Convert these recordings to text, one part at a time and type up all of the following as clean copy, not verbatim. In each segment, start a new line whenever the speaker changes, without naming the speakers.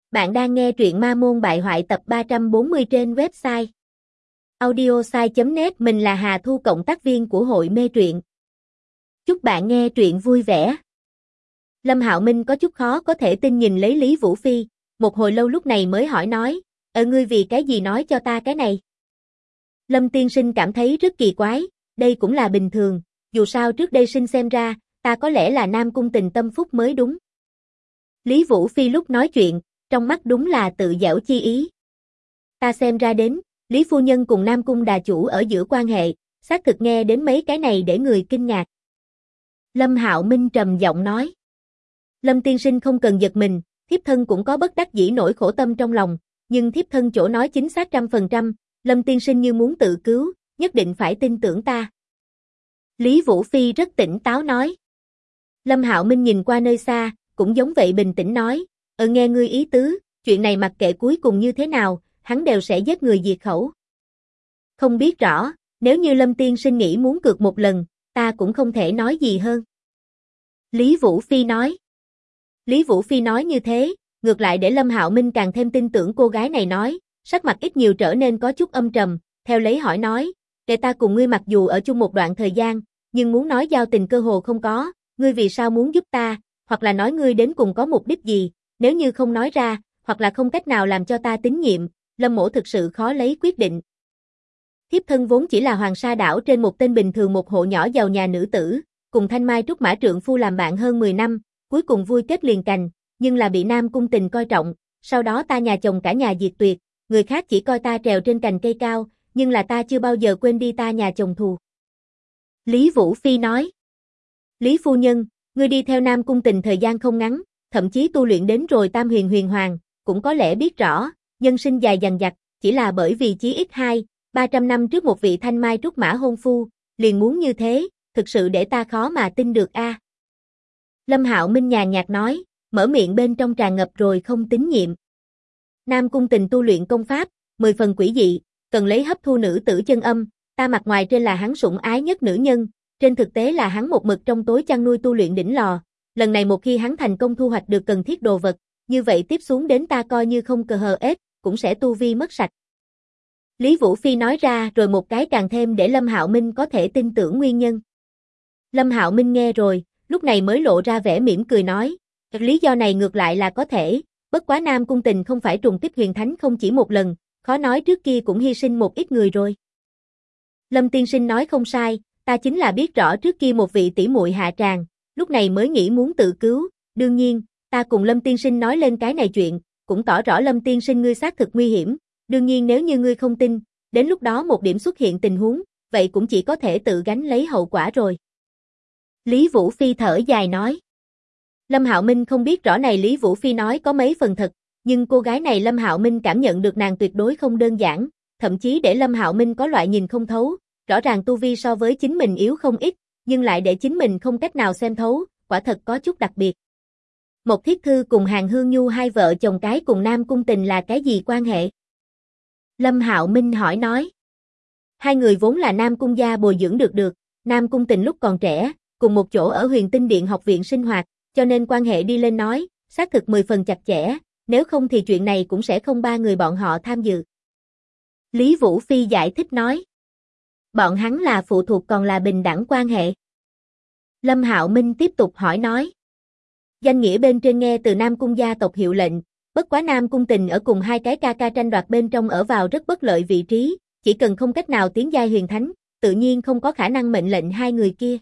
Bạn đang nghe truyện Ma Môn Bại Hoại tập 340 trên website audiosai.net. Mình là Hà Thu, cộng tác viên của hội mê truyện. Chúc bạn nghe truyện vui vẻ. Lâm Hạo Minh có chút khó có thể tin nhìn lấy Lý Vũ Phi, một hồi lâu lúc này mới hỏi nói, ngươi vì cái gì nói cho ta cái này? Lâm tiên sinh cảm thấy rất kỳ quái, đây cũng là bình thường, dù sao trước đây sinh xem ra, ta có lẽ là Nam Cung tình tâm phúc mới đúng. Lý Vũ Phi lúc nói chuyện, trong mắt đúng là tự giễu chi ý. Ta xem ra đến, Lý phu nhân cùng Nam Cung đà chủ ở giữa quan hệ, xác thực nghe đến mấy cái này để người kinh ngạc. Lâm Hạo Minh trầm giọng nói. Lâm tiên sinh không cần giật mình, thiếp thân cũng có bất đắc dĩ nỗi khổ tâm trong lòng, nhưng thiếp thân chỗ nói chính xác 100%, Lâm tiên sinh như muốn tự cứu, nhất định phải tin tưởng ta. Lý Vũ Phi rất tỉnh táo nói. Lâm Hạo Minh nhìn qua nơi xa, cũng giống vậy bình tĩnh nói, nghe ngươi ý tứ, chuyện này mặc kệ cuối cùng như thế nào, hắn đều sẽ giết người diệt khẩu. Không biết rõ, nếu như Lâm tiên sinh nghĩ muốn cược một lần, ta cũng không thể nói gì hơn. Lý Vũ Phi nói. Lý Vũ Phi nói như thế, ngược lại để Lâm Hạo Minh càng thêm tin tưởng cô gái này nói, sắc mặt ít nhiều trở nên có chút âm trầm, theo lấy hỏi nói, để ta cùng ngươi mặc dù ở chung một đoạn thời gian, nhưng muốn nói giao tình cơ hồ không có, ngươi vì sao muốn giúp ta, hoặc là nói ngươi đến cùng có mục đích gì, nếu như không nói ra, hoặc là không cách nào làm cho ta tín nhiệm, Lâm mỗ thực sự khó lấy quyết định. Thiếp thân vốn chỉ là Hoàng Sa đảo trên một tên bình thường một hộ nhỏ giàu nhà nữ tử, cùng Thanh Mai Trúc Mã trượng phu làm bạn hơn 10 năm, cuối cùng vui kết liền cành, nhưng là bị Nam Cung tình coi trọng, sau đó ta nhà chồng cả nhà diệt tuyệt, người khác chỉ coi ta trèo trên cành cây cao, nhưng là ta chưa bao giờ quên đi ta nhà chồng thù. Lý Vũ Phi nói. Lý phu nhân, ngươi đi theo Nam Cung tình thời gian không ngắn, thậm chí tu luyện đến rồi Tam Huyền Huyền Hoàng, cũng có lẽ biết rõ, nhân sinh dài dằng dặc, chỉ là bởi vì chí ít 200-300 năm trước một vị Thanh Mai Trúc Mã hôn phu, liền muốn như thế, thực sự để ta khó mà tin được a. Lâm Hạo Minh nhàn nhạt nói, mở miệng bên trong tràn ngập rồi không tín nhiệm. Nam Cung tình tu luyện công pháp, 10 phần quỷ dị, cần lấy hấp thu nữ tử chân âm, ta mặt ngoài trên là hắn sủng ái nhất nữ nhân, trên thực tế là hắn một mực trong tối chăn nuôi tu luyện đỉnh lò, lần này một khi hắn thành công thu hoạch được cần thiết đồ vật, như vậy tiếp xuống đến ta coi như không cờ hờ ết, cũng sẽ tu vi mất sạch. Lý Vũ Phi nói ra rồi một cái càng thêm để Lâm Hạo Minh có thể tin tưởng nguyên nhân. Lâm Hạo Minh nghe rồi, lúc này mới lộ ra vẻ mỉm cười nói, lý do này ngược lại là có thể, bất quá Nam Cung tình không phải trùng kích huyền thánh không chỉ một lần, khó nói trước kia cũng hy sinh một ít người rồi. Lâm tiên sinh nói không sai, ta chính là biết rõ trước kia một vị tỷ muội hạ tràng, lúc này mới nghĩ muốn tự cứu, đương nhiên, ta cùng Lâm tiên sinh nói lên cái này chuyện, cũng tỏ rõ Lâm tiên sinh ngươi xác thực nguy hiểm, đương nhiên nếu như ngươi không tin, đến lúc đó một điểm xuất hiện tình huống, vậy cũng chỉ có thể tự gánh lấy hậu quả rồi. Lý Vũ Phi thở dài nói. Lâm Hạo Minh không biết rõ này Lý Vũ Phi nói có mấy phần thật, nhưng cô gái này Lâm Hạo Minh cảm nhận được nàng tuyệt đối không đơn giản, thậm chí để Lâm Hạo Minh có loại nhìn không thấu, rõ ràng tu vi so với chính mình yếu không ít, nhưng lại để chính mình không cách nào xem thấu, quả thật có chút đặc biệt. Một Thiết Thư cùng Hàn Hương Nhu hai vợ chồng cái cùng Nam Cung tình là cái gì quan hệ? Lâm Hạo Minh hỏi nói. Hai người vốn là Nam Cung gia bồi dưỡng được, Nam Cung tình lúc còn trẻ, cùng một chỗ ở Huyền Tinh Điện học viện sinh hoạt, cho nên quan hệ đi lên nói, xác thực 10 phần chặt chẽ, nếu không thì chuyện này cũng sẽ không ba người bọn họ tham dự. Lý Vũ Phi giải thích nói. Bọn hắn là phụ thuộc còn là bình đẳng quan hệ. Lâm Hạo Minh tiếp tục hỏi nói. Danh nghĩa bên trên nghe từ Nam Cung gia tộc hiệu lệnh, bất quá Nam Cung tình ở cùng hai cái ca ca tranh đoạt bên trong ở vào rất bất lợi vị trí, chỉ cần không cách nào tiến giai huyền thánh, tự nhiên không có khả năng mệnh lệnh hai người kia.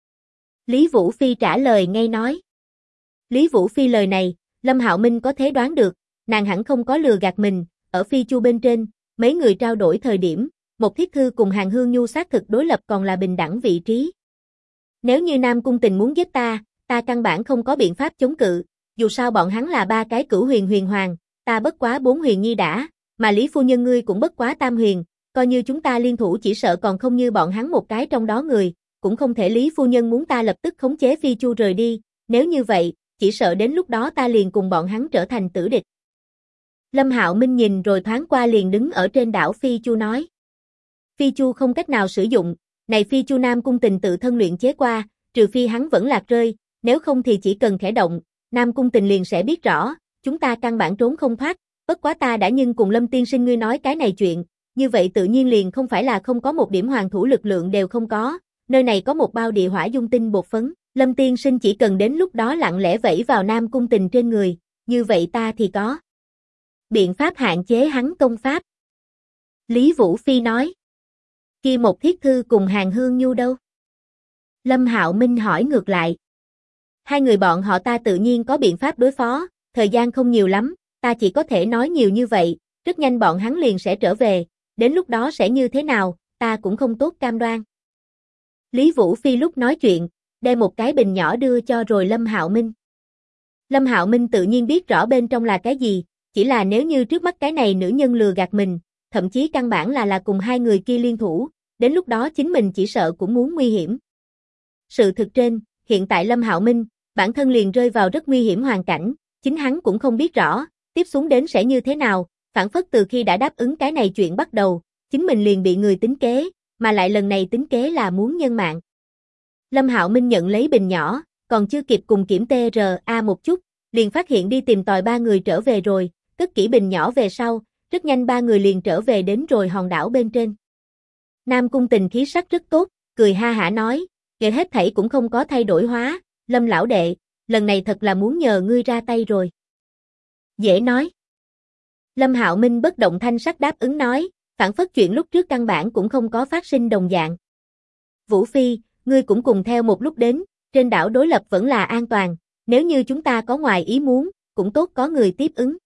Lý Vũ Phi trả lời ngay nói. Lý Vũ Phi lời này, Lâm Hạo Minh có thể đoán được, nàng hẳn không có lừa gạt mình, ở Phi Chu bên trên, mấy người trao đổi thời điểm, một Thiết Thư cùng Hàn Hương Nhu xác thực đối lập còn là bình đẳng vị trí. Nếu như Nam Cung tình muốn giết ta căn bản không có biện pháp chống cự, dù sao bọn hắn là ba cái cửu huyền huyền hoàng, ta bất quá 4 huyền nhi đã, mà Lý phu nhân ngươi cũng bất quá tam huyền, coi như chúng ta liên thủ chỉ sợ còn không như bọn hắn một cái trong đó người, cũng không thể Lý phu nhân muốn ta lập tức khống chế Phi Chu rời đi, nếu như vậy, chỉ sợ đến lúc đó ta liền cùng bọn hắn trở thành tử địch. Lâm Hạo Minh nhìn rồi thoáng qua liền đứng ở trên đảo Phi Chu nói. Phi Chu không cách nào sử dụng, này Phi Chu Nam Cung tình tự thân luyện chế qua, trừ phi hắn vẫn lạc rơi, nếu không thì chỉ cần khẽ động, Nam Cung tình liền sẽ biết rõ, chúng ta căn bản trốn không thoát, bất quá ta đã nhưng cùng Lâm tiên sinh ngươi nói cái này chuyện, như vậy tự nhiên liền không phải là không có một điểm hoàng thủ lực lượng đều không có, nơi này có một bao địa hỏa dung tinh bột phấn, Lâm tiên sinh chỉ cần đến lúc đó lặng lẽ vẫy vào Nam Cung Tình trên người, như vậy ta thì có biện pháp hạn chế hắn công pháp. Lý Vũ Phi nói. Kia một thiết thư cùng Hàng Hương Nhu đâu? Lâm Hạo Minh hỏi ngược lại. Hai người bọn họ ta tự nhiên có biện pháp đối phó, thời gian không nhiều lắm, ta chỉ có thể nói nhiều như vậy, rất nhanh bọn hắn liền sẽ trở về, đến lúc đó sẽ như thế nào, ta cũng không tốt cam đoan. Lý Vũ Phi lúc nói chuyện, đem một cái bình nhỏ đưa cho rồi Lâm Hạo Minh. Lâm Hạo Minh tự nhiên biết rõ bên trong là cái gì, chỉ là nếu như trước mắt cái này nữ nhân lừa gạt mình, thậm chí căn bản là cùng hai người kia liên thủ, đến lúc đó chính mình chỉ sợ cũng muốn nguy hiểm. Sự thực trên, hiện tại Lâm Hạo Minh, bản thân liền rơi vào rất nguy hiểm hoàn cảnh, chính hắn cũng không biết rõ, tiếp xuống đến sẽ như thế nào, phản phất từ khi đã đáp ứng cái này chuyện bắt đầu, chính mình liền bị người tính kế, mà lại lần này tính kế là muốn nhân mạng. Lâm Hạo Minh nhận lấy bình nhỏ, còn chưa kịp cùng kiểm TRA một chút, liền phát hiện đi tìm tòi ba người trở về rồi, cất kỹ bình nhỏ về sau, rất nhanh ba người liền trở về đến rồi hòn đảo bên trên. Nam Cung Tình khí sắc rất tốt, cười ha hả nói, kể hết thảy cũng không có thay đổi hóa, Lâm lão đệ, lần này thật là muốn nhờ ngươi ra tay rồi. Dễ nói. Lâm Hạo Minh bất động thanh sắc đáp ứng nói, phản phất chuyện lúc trước căn bản cũng không có phát sinh đồng dạng. Vũ Phi, ngươi cũng cùng theo một lúc đến, trên đảo đối lập vẫn là an toàn, nếu như chúng ta có ngoài ý muốn, cũng tốt có người tiếp ứng.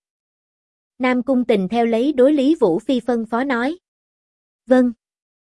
Nam Cung Tình theo lấy đối Lý Vũ Phi phân phó nói. Vâng.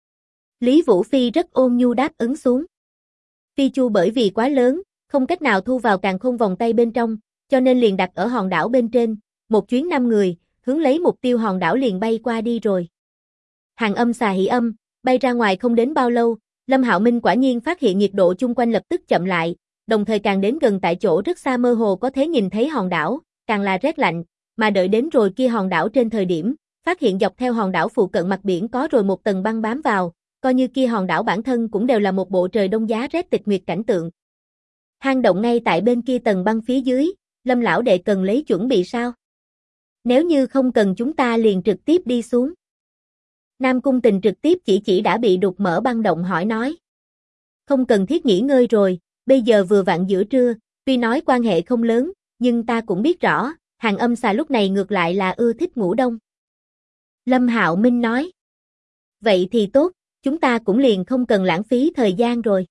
Lý Vũ Phi rất ôn nhu đáp ứng xuống. Phi chu bởi vì quá lớn, không cách nào thu vào càn khôn vòng tay bên trong, cho nên liền đặt ở hòn đảo bên trên, một chuyến 5 người, hướng lấy mục tiêu hòn đảo liền bay qua đi rồi. Hàng Âm xà hỉ âm, bay ra ngoài không đến bao lâu, Lâm Hạo Minh quả nhiên phát hiện nhiệt độ chung quanh lập tức chậm lại, đồng thời càng đến gần tại chỗ rất xa mơ hồ có thể nhìn thấy hòn đảo, càng là rét lạnh, mà đợi đến rồi kia hòn đảo trên thời điểm, phát hiện dọc theo hòn đảo phụ cận mặt biển có rồi một tầng băng bám vào, coi như kia hòn đảo bản thân cũng đều là một bộ trời đông giá rét tịch nguyệt cảnh tượng. Hang động ngay tại bên kia tầng băng phía dưới, Lâm lão đệ cần lấy chuẩn bị sao? Nếu như không cần chúng ta liền trực tiếp đi xuống. Nam Cung Tình trực tiếp chỉ đã bị đục mở băng động hỏi nói. Không cần thiết nghỉ ngơi rồi, bây giờ vừa vặn giữa trưa, tuy nói quan hệ không lớn, nhưng ta cũng biết rõ, Hàng Âm xà lúc này ngược lại là ưa thích ngủ đông. Lâm Hạo Minh nói. Vậy thì tốt, chúng ta cũng liền không cần lãng phí thời gian rồi.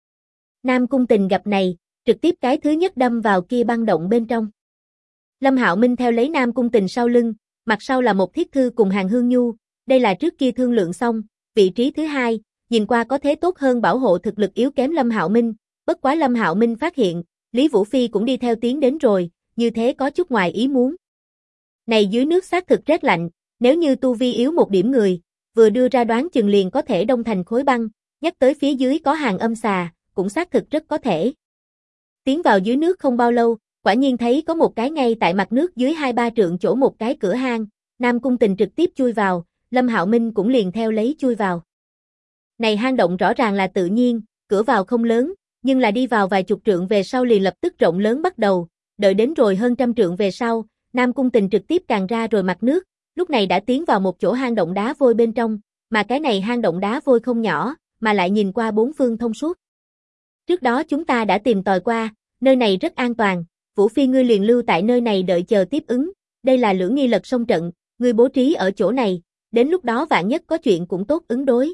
Nam Cung Tình gặp này, trực tiếp cái thứ nhất đâm vào kia băng động bên trong. Lâm Hạo Minh theo lấy Nam Cung Tình sau lưng, mặt sau là một thiết thư cùng Hàng Hương Nhu, đây là trước kia thương lượng xong, vị trí thứ hai, nhìn qua có thế tốt hơn bảo hộ thực lực yếu kém Lâm Hạo Minh, bất quá Lâm Hạo Minh phát hiện, Lý Vũ Phi cũng đi theo tiến đến rồi, như thế có chút ngoài ý muốn. Này dưới nước xác thực rét lạnh, nếu như tu vi yếu một điểm người, vừa đưa ra đoán chừng liền có thể đông thành khối băng, nhắc tới phía dưới có Hàng Âm xà, cũng xác thực rất có thể. Tiến vào dưới nước không bao lâu, quả nhiên thấy có một cái ngay tại mặt nước dưới 2-3 trượng chỗ một cái cửa hang, Nam Cung Tình trực tiếp chui vào, Lâm Hạo Minh cũng liền theo lấy chui vào. Này hang động rõ ràng là tự nhiên, cửa vào không lớn, nhưng là đi vào vài chục trượng về sau liền lập tức rộng lớn bắt đầu, đợi đến rồi hơn 100 trượng về sau, Nam Cung Tình trực tiếp càng ra rồi mặt nước, lúc này đã tiến vào một chỗ hang động đá vôi bên trong, mà cái này hang động đá vôi không nhỏ, mà lại nhìn qua bốn phương thông suốt. Trước đó chúng ta đã tìm tòi qua, nơi này rất an toàn, Vũ Phi ngươi liền lưu tại nơi này đợi chờ tiếp ứng, đây là lưỡng nghi lật sông trận, ngươi bố trí ở chỗ này, đến lúc đó vạn nhất có chuyện cũng tốt ứng đối.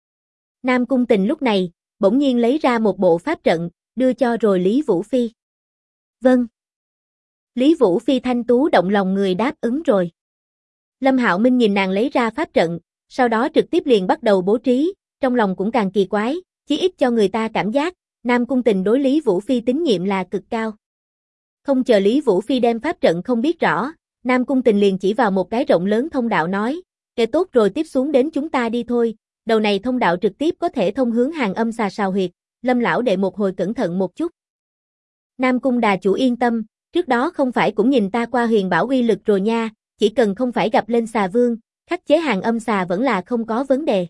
Nam Cung Tình lúc này, bỗng nhiên lấy ra một bộ pháp trận, đưa cho rồi Lý Vũ Phi. Vâng. Lý Vũ Phi thanh tú động lòng người đáp ứng rồi. Lâm Hạo Minh nhìn nàng lấy ra pháp trận, sau đó trực tiếp liền bắt đầu bố trí, trong lòng cũng càng kỳ quái, chí ít cho người ta cảm giác, Nam Cung Tình đối Lý Vũ Phi tín nhiệm là cực cao. Không chờ Lý Vũ Phi đem pháp trận không biết rõ, Nam Cung Tình liền chỉ vào một cái rộng lớn thông đạo nói, kể tốt rồi tiếp xuống đến chúng ta đi thôi, đầu này thông đạo trực tiếp có thể thông hướng Hàng Âm xà sào huyệt, Lâm lão đệ một hồi cẩn thận một chút. Nam Cung đà chủ yên tâm, trước đó không phải cũng nhìn ta qua huyền bảo uy lực rồi nha, chỉ cần không phải gặp lên xà vương, khắc chế Hàng Âm xà vẫn là không có vấn đề.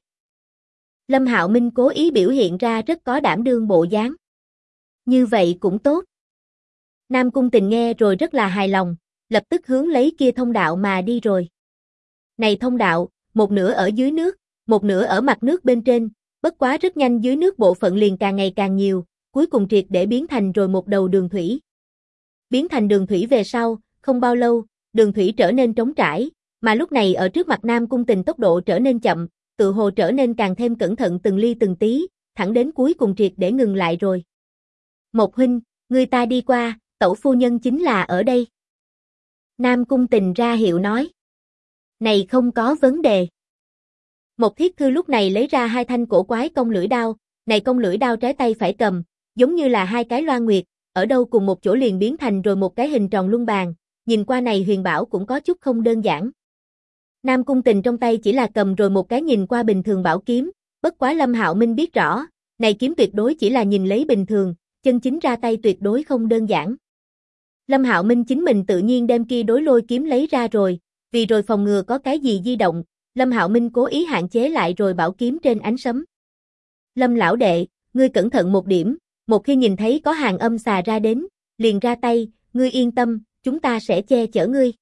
Lâm Hạo Minh cố ý biểu hiện ra rất có đảm đương bộ dáng. Như vậy cũng tốt. Nam Cung Tình nghe rồi rất là hài lòng, lập tức hướng lấy kia thông đạo mà đi rồi. Này thông đạo, một nửa ở dưới nước, một nửa ở mặt nước bên trên, bất quá rất nhanh dưới nước bộ phận liền càng ngày càng nhiều, cuối cùng triệt để biến thành rồi một đầu đường thủy. Biến thành đường thủy về sau, không bao lâu, đường thủy trở nên trống trải, mà lúc này ở trước mặt Nam Cung Tình tốc độ trở nên chậm, tự hồ trở nên càng thêm cẩn thận từng ly từng tí, thẳng đến cuối cùng triệt để ngừng lại rồi. Một huynh, người ta đi qua, tẩu phu nhân chính là ở đây. Nam Cung Tình ra hiệu nói. Này không có vấn đề. Một thiết thư lúc này lấy ra hai thanh cổ quái cong lưỡi đao, này cong lưỡi đao trái tay phải cầm, giống như là hai cái loan nguyệt, ở đâu cùng một chỗ liền biến thành rồi một cái hình tròn luân bàn, nhìn qua này huyền bảo cũng có chút không đơn giản. Nam Cung Tình trong tay chỉ là cầm rồi một cái nhìn qua bình thường bảo kiếm, bất quá Lâm Hạo Minh biết rõ, này kiếm tuyệt đối chỉ là nhìn lấy bình thường, chân chính ra tay tuyệt đối không đơn giản. Lâm Hạo Minh chính mình tự nhiên đem kia đối lôi kiếm lấy ra rồi, vì rồi phòng ngừa có cái gì di động, Lâm Hạo Minh cố ý hạn chế lại rồi bảo kiếm trên ánh sấm. Lâm lão đệ, ngươi cẩn thận một điểm, một khi nhìn thấy có hàng âm xà ra đến, liền ra tay, ngươi yên tâm, chúng ta sẽ che chở ngươi.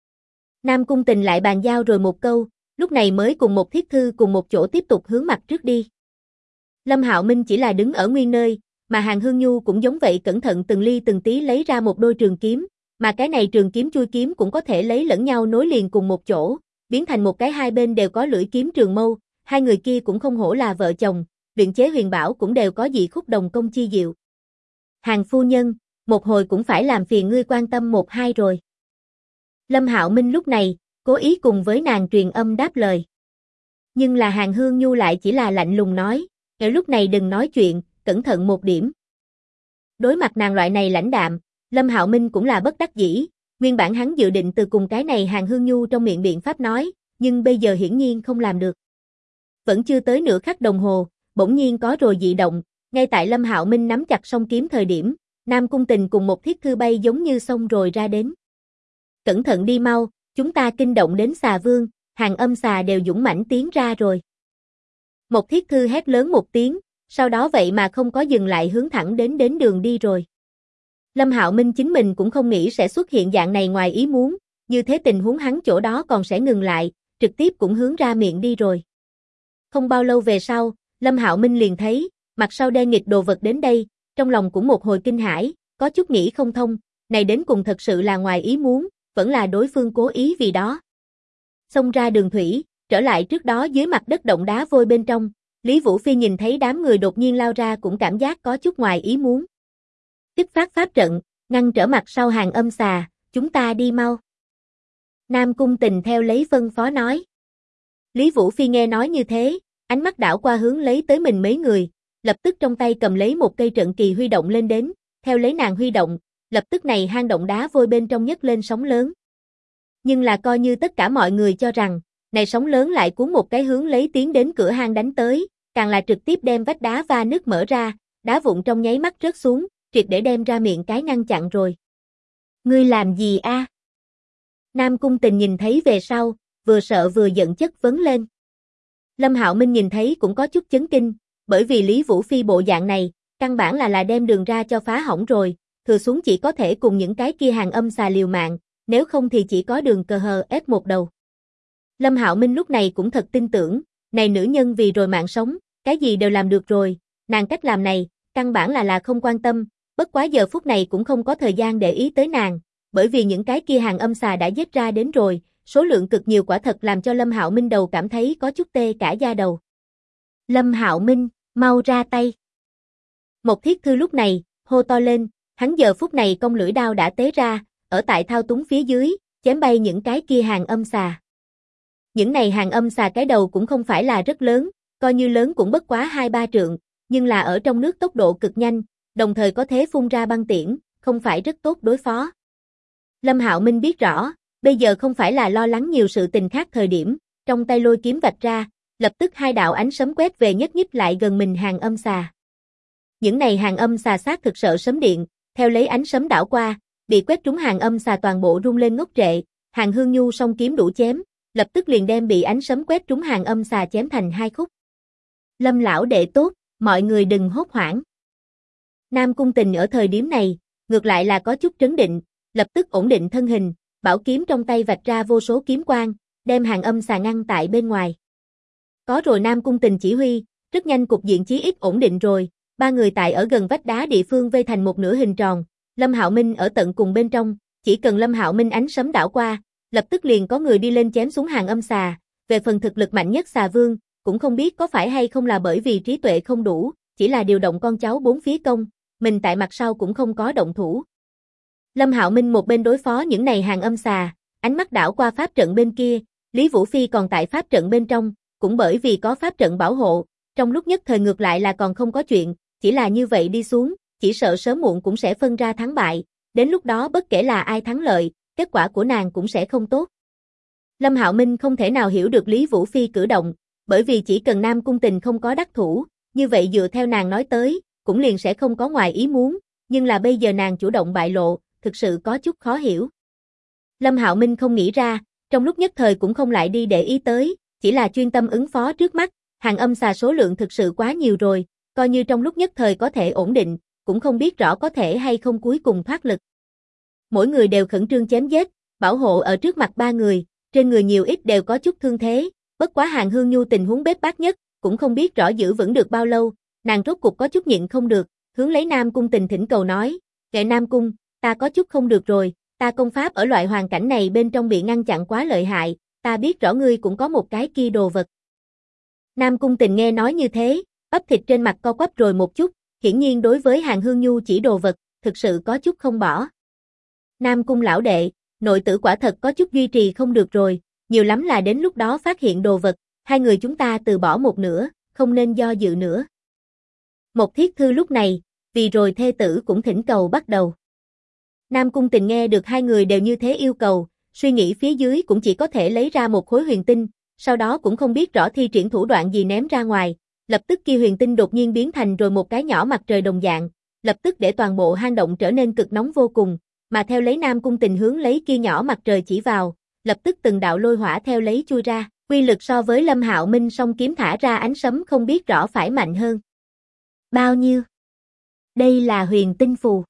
Nam Cung Tình lại bàn giao rồi một câu, lúc này mới cùng một thiết thư cùng một chỗ tiếp tục hướng mặt trước đi. Lâm Hạo Minh chỉ là đứng ở nguyên nơi, mà Hàng Hương Nhu cũng giống vậy cẩn thận từng ly từng tí lấy ra một đôi trường kiếm, mà cái này trường kiếm chui kiếm cũng có thể lấy lẫn nhau nối liền cùng một chỗ, biến thành một cái hai bên đều có lưỡi kiếm trường mâu, hai người kia cũng không hổ là vợ chồng, luyện chế huyền bảo cũng đều có dị khúc đồng công chi diệu. Hàng phu nhân, một hồi cũng phải làm phiền ngươi quan tâm một hai rồi. Lâm Hạo Minh lúc này, cố ý cùng với nàng truyền âm đáp lời. Nhưng là Hàng Hương Nhu lại chỉ là lạnh lùng nói, ở lúc này đừng nói chuyện, cẩn thận một điểm. Đối mặt nàng loại này lãnh đạm, Lâm Hạo Minh cũng là bất đắc dĩ, nguyên bản hắn dự định từ cùng cái này Hàng Hương Nhu trong miệng biện pháp nói, nhưng bây giờ hiển nhiên không làm được. Vẫn chưa tới nửa khắc đồng hồ, bỗng nhiên có rồi dị động, ngay tại Lâm Hạo Minh nắm chặt song kiếm thời điểm, Nam Cung Tình cùng một thiết thư bay giống như sông rồi ra đến. Cẩn thận đi mau, chúng ta kinh động đến xà vương, hàng âm xà đều dũng mãnh tiến ra rồi. Một thiết thư hét lớn một tiếng, sau đó vậy mà không có dừng lại hướng thẳng đến đường đi rồi. Lâm Hạo Minh chính mình cũng không nghĩ sẽ xuất hiện dạng này ngoài ý muốn, như thế tình huống hắn chỗ đó còn sẽ ngừng lại, trực tiếp cũng hướng ra miệng đi rồi. Không bao lâu về sau, Lâm Hạo Minh liền thấy, mặt sau đen nghịch đồ vật đến đây, trong lòng cũng một hồi kinh hãi, có chút nghĩ không thông, này đến cùng thật sự là ngoài ý muốn, vẫn là đối phương cố ý vì đó. Xông ra đường thủy, trở lại trước đó dưới mặt đất động đá vôi bên trong, Lý Vũ Phi nhìn thấy đám người đột nhiên lao ra cũng cảm giác có chút ngoài ý muốn. Kích phát pháp trận, ngăn trở mặt sau hàng âm xà, chúng ta đi mau. Nam Cung Tình theo lấy phân phó nói. Lý Vũ Phi nghe nói như thế, ánh mắt đảo qua hướng lấy tới mình mấy người, lập tức trong tay cầm lấy một cây trận kỳ huy động lên đến, theo lấy nàng huy động, lập tức này hang động đá vôi bên trong nhấc lên sóng lớn. Nhưng là coi như tất cả mọi người cho rằng, này sóng lớn lại cuốn một cái hướng lấy tiến đến cửa hang đánh tới, càng là trực tiếp đem vách đá va nứt mở ra, đá vụn trong nháy mắt rớt xuống, triệt để đem ra miệng cái ngăn chặn rồi. Ngươi làm gì a? Nam Cung Tình nhìn thấy về sau, vừa sợ vừa giận chất vấn lên. Lâm Hạo Minh nhìn thấy cũng có chút chấn kinh, bởi vì Lý Vũ Phi bộ dạng này, căn bản là đem đường ra cho phá hỏng rồi, thừa xuống chỉ có thể cùng những cái kia hàng âm xà liều mạng, nếu không thì chỉ có đường cờ hờ ép một đầu. Lâm Hạo Minh lúc này cũng thật tin tưởng, này nữ nhân vì rồi mạng sống, cái gì đều làm được rồi, nàng cách làm này, căn bản là không quan tâm, bất quá giờ phút này cũng không có thời gian để ý tới nàng, bởi vì những cái kia hàng âm xà đã giết ra đến rồi, số lượng cực nhiều quả thật làm cho Lâm Hạo Minh đầu cảm thấy có chút tê cả da đầu. Lâm Hạo Minh, mau ra tay. Một thiết thư lúc này, hô to lên, hắn giờ phút này cong lưỡi đao đã tế ra, ở tại thao túng phía dưới, chém bay những cái kia hàng âm xà. Những này hàng âm xà cái đầu cũng không phải là rất lớn, coi như lớn cũng bất quá 2-3 trượng, nhưng là ở trong nước tốc độ cực nhanh, đồng thời có thể phun ra băng tiễn, không phải rất tốt đối phó. Lâm Hạo Minh biết rõ, bây giờ không phải là lo lắng nhiều sự tình khác thời điểm, trong tay lôi kiếm vạch ra, lập tức hai đạo ánh sấm quét về nhất nhích lại gần mình hàng âm xà. Những này hàng âm xà sát thực sợ sấm điện, theo lấy ánh sấm đảo qua, bị quét trúng hàng âm xà toàn bộ rung lên ngốc trệ, Hàng Hương Nhu song kiếm đủ chém, lập tức liền đem bị ánh sấm quét trúng hàng âm xà chém thành hai khúc. Lâm lão đệ tốt, mọi người đừng hốt hoảng. Nam Cung Tình ở thời điểm này, ngược lại là có chút trấn định, lập tức ổn định thân hình, bảo kiếm trong tay vạch ra vô số kiếm quang, đem Hàn Âm Xà ngăn tại bên ngoài. Có rồi Nam Cung Tình chỉ huy, rất nhanh cục diện chí ít ổn định rồi, ba người tại ở gần vách đá địa phương vây thành một nửa hình tròn, Lâm Hạo Minh ở tận cùng bên trong, chỉ cần Lâm Hạo Minh ánh sấm đảo qua, lập tức liền có người đi lên chém xuống Hàn Âm Xà, về phần thực lực mạnh nhất Xà Vương, cũng không biết có phải hay không là bởi vì trí tuệ không đủ, chỉ là điều động con cháu bốn phía công, mình tại mặt sau cũng không có động thủ. Lâm Hạo Minh một bên đối phó những này Hàn Âm Xà, ánh mắt đảo qua pháp trận bên kia, Lý Vũ Phi còn tại pháp trận bên trong, cũng bởi vì có pháp trận bảo hộ, trong lúc nhất thời ngược lại là còn không có chuyện, chỉ là như vậy đi xuống, chỉ sợ sớm muộn cũng sẽ phân ra thắng bại, đến lúc đó bất kể là ai thắng lợi, kết quả của nàng cũng sẽ không tốt. Lâm Hạo Minh không thể nào hiểu được Lý Vũ Phi cử động, bởi vì chỉ cần Nam Cung Tình không có đắc thủ, như vậy dựa theo nàng nói tới, cũng liền sẽ không có ngoài ý muốn, nhưng là bây giờ nàng chủ động bại lộ, thực sự có chút khó hiểu. Lâm Hạo Minh không nghĩ ra, trong lúc nhất thời cũng không lại đi để ý tới, chỉ là chuyên tâm ứng phó trước mắt, Hàn Âm Xà số lượng thực sự quá nhiều rồi, coi như trong lúc nhất thời có thể ổn định, cũng không biết rõ có thể hay không cuối cùng thoát lực. Mỗi người đều khẩn trương chém giết, bảo hộ ở trước mặt ba người, trên người nhiều ít đều có chút thương thế, bất quá Hàn Hương Nhu tình huống bết bát nhất, cũng không biết rõ giữ vững được bao lâu, nàng rốt cục có chút nhịn không được, hướng lấy Nam Cung Tình thỉnh cầu nói, "Kệ Nam Cung, ta có chút không được rồi, ta công pháp ở loại hoàn cảnh này bên trong bị ngăn chặn quá lợi hại, ta biết rõ ngươi cũng có một cái kia đồ vật." Nam Cung Tình nghe nói như thế, bắp thịt trên mặt co quắp rồi một chút, hiển nhiên đối với Hàn Hương Nhu chỉ đồ vật, thực sự có chút không bỏ. Nam Cung lão đệ, nội tử quả thật có chút duy trì không được rồi, nhiều lắm là đến lúc đó phát hiện đồ vật, hai người chúng ta từ bỏ một nửa, không nên do dự nữa. Một Thiết Thư lúc này, vì rồi thê tử cũng thỉnh cầu bắt đầu. Nam Cung Tình nghe được hai người đều như thế yêu cầu, suy nghĩ phía dưới cũng chỉ có thể lấy ra một khối huyền tinh, sau đó cũng không biết rõ thi triển thủ đoạn gì ném ra ngoài, lập tức kia huyền tinh đột nhiên biến thành rồi một cái nhỏ mặt trời đồng dạng, lập tức để toàn bộ hang động trở nên cực nóng vô cùng, mà theo lấy Nam Cung Tình hướng lấy kia nhỏ mặt trời chỉ vào, lập tức từng đạo lôi hỏa theo lấy chui ra, uy lực so với Lâm Hạo Minh song kiếm thả ra ánh sấm không biết rõ phải mạnh hơn bao nhiêu. Đây là huyền tinh phù.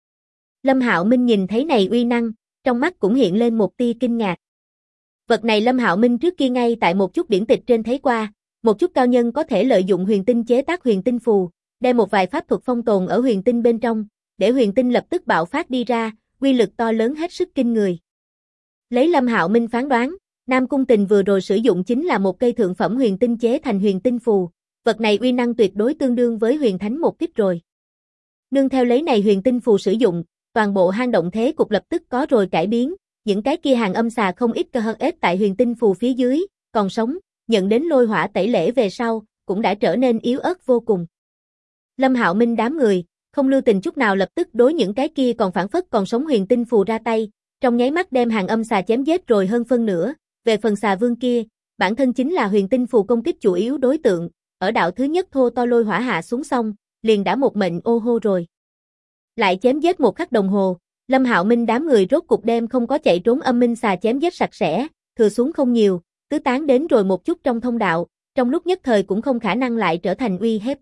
Lâm Hạo Minh nhìn thấy này uy năng, trong mắt cũng hiện lên một tia kinh ngạc. Vật này Lâm Hạo Minh trước kia ngay tại một chút điển tịch trên thấy qua, một chút cao nhân có thể lợi dụng huyền tinh chế tác huyền tinh phù, đem một vài pháp thuật phong tồn ở huyền tinh bên trong, để huyền tinh lập tức bạo phát đi ra, uy lực to lớn hết sức kinh người. Lấy Lâm Hạo Minh phán đoán, Nam Cung Tình vừa rồi sử dụng chính là một cây thượng phẩm huyền tinh chế thành huyền tinh phù, vật này uy năng tuyệt đối tương đương với huyền thánh một kích rồi. Nương theo lấy này huyền tinh phù sử dụng, toàn bộ hang động thế cục lập tức có rồi cải biến, những cái kia Hàn Âm Xà không ít cơ hơn ếch tại huyền tinh phù phía dưới, còn sống, nhận đến lôi hỏa tẩy lễ về sau, cũng đã trở nên yếu ớt vô cùng. Lâm Hạo Minh đám người, không lưu tình chút nào lập tức đối những cái kia còn phản phất còn sống huyền tinh phù ra tay, trong nháy mắt đem Hàn Âm Xà chém giết rồi hơn phân nửa, về phần Xà Vương kia, bản thân chính là huyền tinh phù công kích chủ yếu đối tượng, ở đạo thứ nhất thô to lôi hỏa hạ xuống xong, liền đã một mệnh ô hô rồi. Lại chém giết một khắc đồng hồ, Lâm Hạo Minh đám người rốt cục đem không có chạy trốn âm minh xà chém giết sạch sẽ, thừa xuống không nhiều, tứ tán đến rồi một chút trong thông đạo, trong lúc nhất thời cũng không khả năng lại trở thành uy hiếp.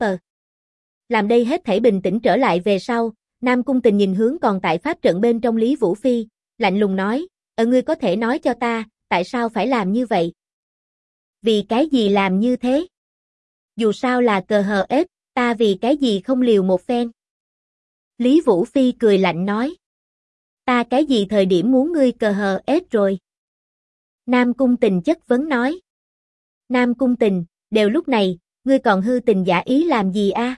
Làm đây hết thảy bình tĩnh trở lại về sau, Nam Cung Tình nhìn hướng còn tại pháp trận bên trong Lý Vũ Phi, lạnh lùng nói, ngươi có thể nói cho ta, tại sao phải làm như vậy? Vì cái gì làm như thế? Dù sao là cờ hờ ết, ta vì cái gì không liều một phen? Lý Vũ Phi cười lạnh nói, ta cái gì thời điểm muốn ngươi cờ hờ ết rồi? Nam Cung Tình chất vấn nói, Nam Cung Tình, đều lúc này, ngươi còn hư tình giả ý làm gì a?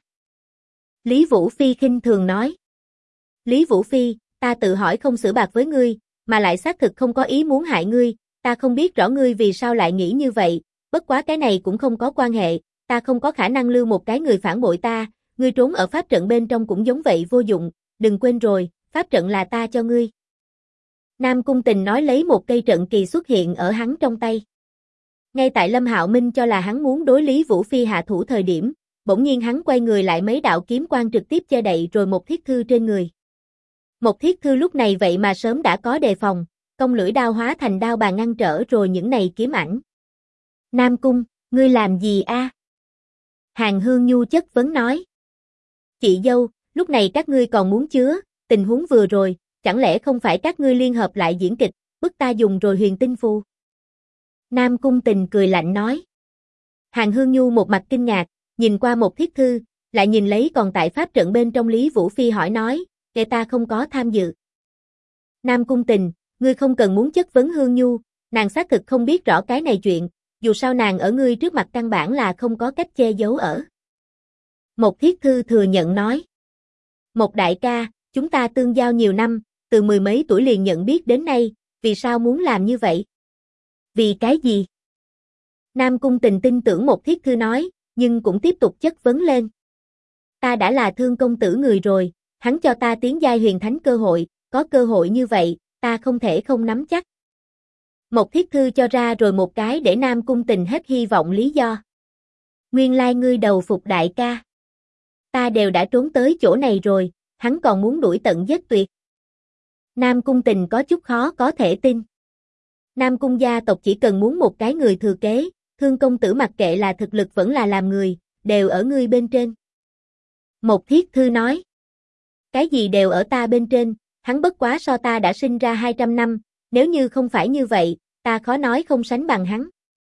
Lý Vũ Phi khinh thường nói, Lý Vũ Phi, ta tự hỏi không xử bạc với ngươi, mà lại xác thực không có ý muốn hại ngươi, ta không biết rõ ngươi vì sao lại nghĩ như vậy, bất quá cái này cũng không có quan hệ, ta không có khả năng lưu một cái người phản bội ta, ngươi trốn ở pháp trận bên trong cũng giống vậy vô dụng, đừng quên rồi, pháp trận là ta cho ngươi. Nam Cung Tình nói lấy một cây trận kỳ xuất hiện ở hắn trong tay. Ngay tại Lâm Hạo Minh cho là hắn muốn đối Lý Vũ Phi hạ thủ thời điểm, bỗng nhiên hắn quay người lại mấy đạo kiếm quang trực tiếp che đậy rồi một thiết thư trên người. Một thiết thư lúc này vậy mà sớm đã có đề phòng, cong lưỡi đao hóa thành đao bàn ngăn trở rồi những này kiếm ảnh. Nam Cung, ngươi làm gì a? Hàn Hương Nhu chất vấn nói. Chị dâu, lúc này các ngươi còn muốn chứa, tình huống vừa rồi, chẳng lẽ không phải các ngươi liên hợp lại diễn kịch, bức ta dùng rồi huyền tinh phù. Nam Cung Tình cười lạnh nói. Hàng Hương Nhu một mặt kinh ngạc, nhìn qua một thiết thư, lại nhìn lấy còn tại pháp trận bên trong Lý Vũ Phi hỏi nói, kể ta không có tham dự. Nam Cung Tình, ngươi không cần muốn chất vấn Hương Nhu, nàng xác thực không biết rõ cái này chuyện, dù sao nàng ở ngươi trước mặt căn bản là không có cách che giấu ở. Một thiết thư thừa nhận nói. Một đại ca, chúng ta tương giao nhiều năm, từ mười mấy tuổi liền nhận biết đến nay, vì sao muốn làm như vậy? Vì cái gì? Nam Cung Tình tin tưởng một thiết thư nói, nhưng cũng tiếp tục chất vấn lên. Ta đã là Thương công tử người rồi, hắn cho ta tiến giai huyền thánh cơ hội, có cơ hội như vậy, ta không thể không nắm chắc. Một thiết thư cho ra rồi một cái để Nam Cung Tình hết hy vọng lý do. Nguyên lai ngươi đầu phục đại ca. Ta đều đã trốn tới chỗ này rồi, hắn còn muốn đuổi tận giết tuyệt. Nam Cung Tình có chút khó có thể tin. Nam Cung gia tộc chỉ cần muốn một cái người thừa kế, Thương công tử mặc kệ là thực lực vẫn là làm người, đều ở ngươi bên trên. Một thiết thư nói. Cái gì đều ở ta bên trên, hắn bất quá so ta đã sinh ra 200 năm, nếu như không phải như vậy, ta khó nói không sánh bằng hắn.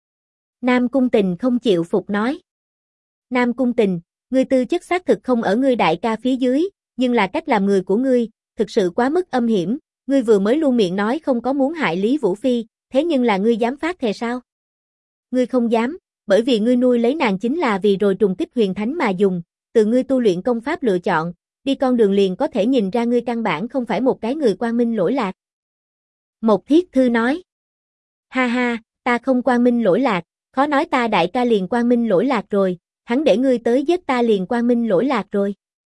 Nam Cung Tình không chịu phục nói. Nam Cung Tình, ngươi tư chất xác thực không ở ngươi đại ca phía dưới, nhưng là cách làm người của ngươi, thực sự quá mức âm hiểm, ngươi vừa mới luôn miệng nói không có muốn hại Lý Vũ Phi, thế nhưng là ngươi dám phát thề sao? Ngươi không dám, bởi vì ngươi nuôi lấy nàng chính là vì rồi trùng kích huyền thánh mà dùng, từ ngươi tu luyện công pháp lựa chọn, đi con đường liền có thể nhìn ra ngươi căn bản không phải một cái người quang minh lỗi lạc. Một thiết thư nói. Ha ha, ta không quang minh lỗi lạc, khó nói ta đại ca liền quang minh lỗi lạc rồi, hắn để ngươi tới giết ta liền quang minh lỗi lạc rồi.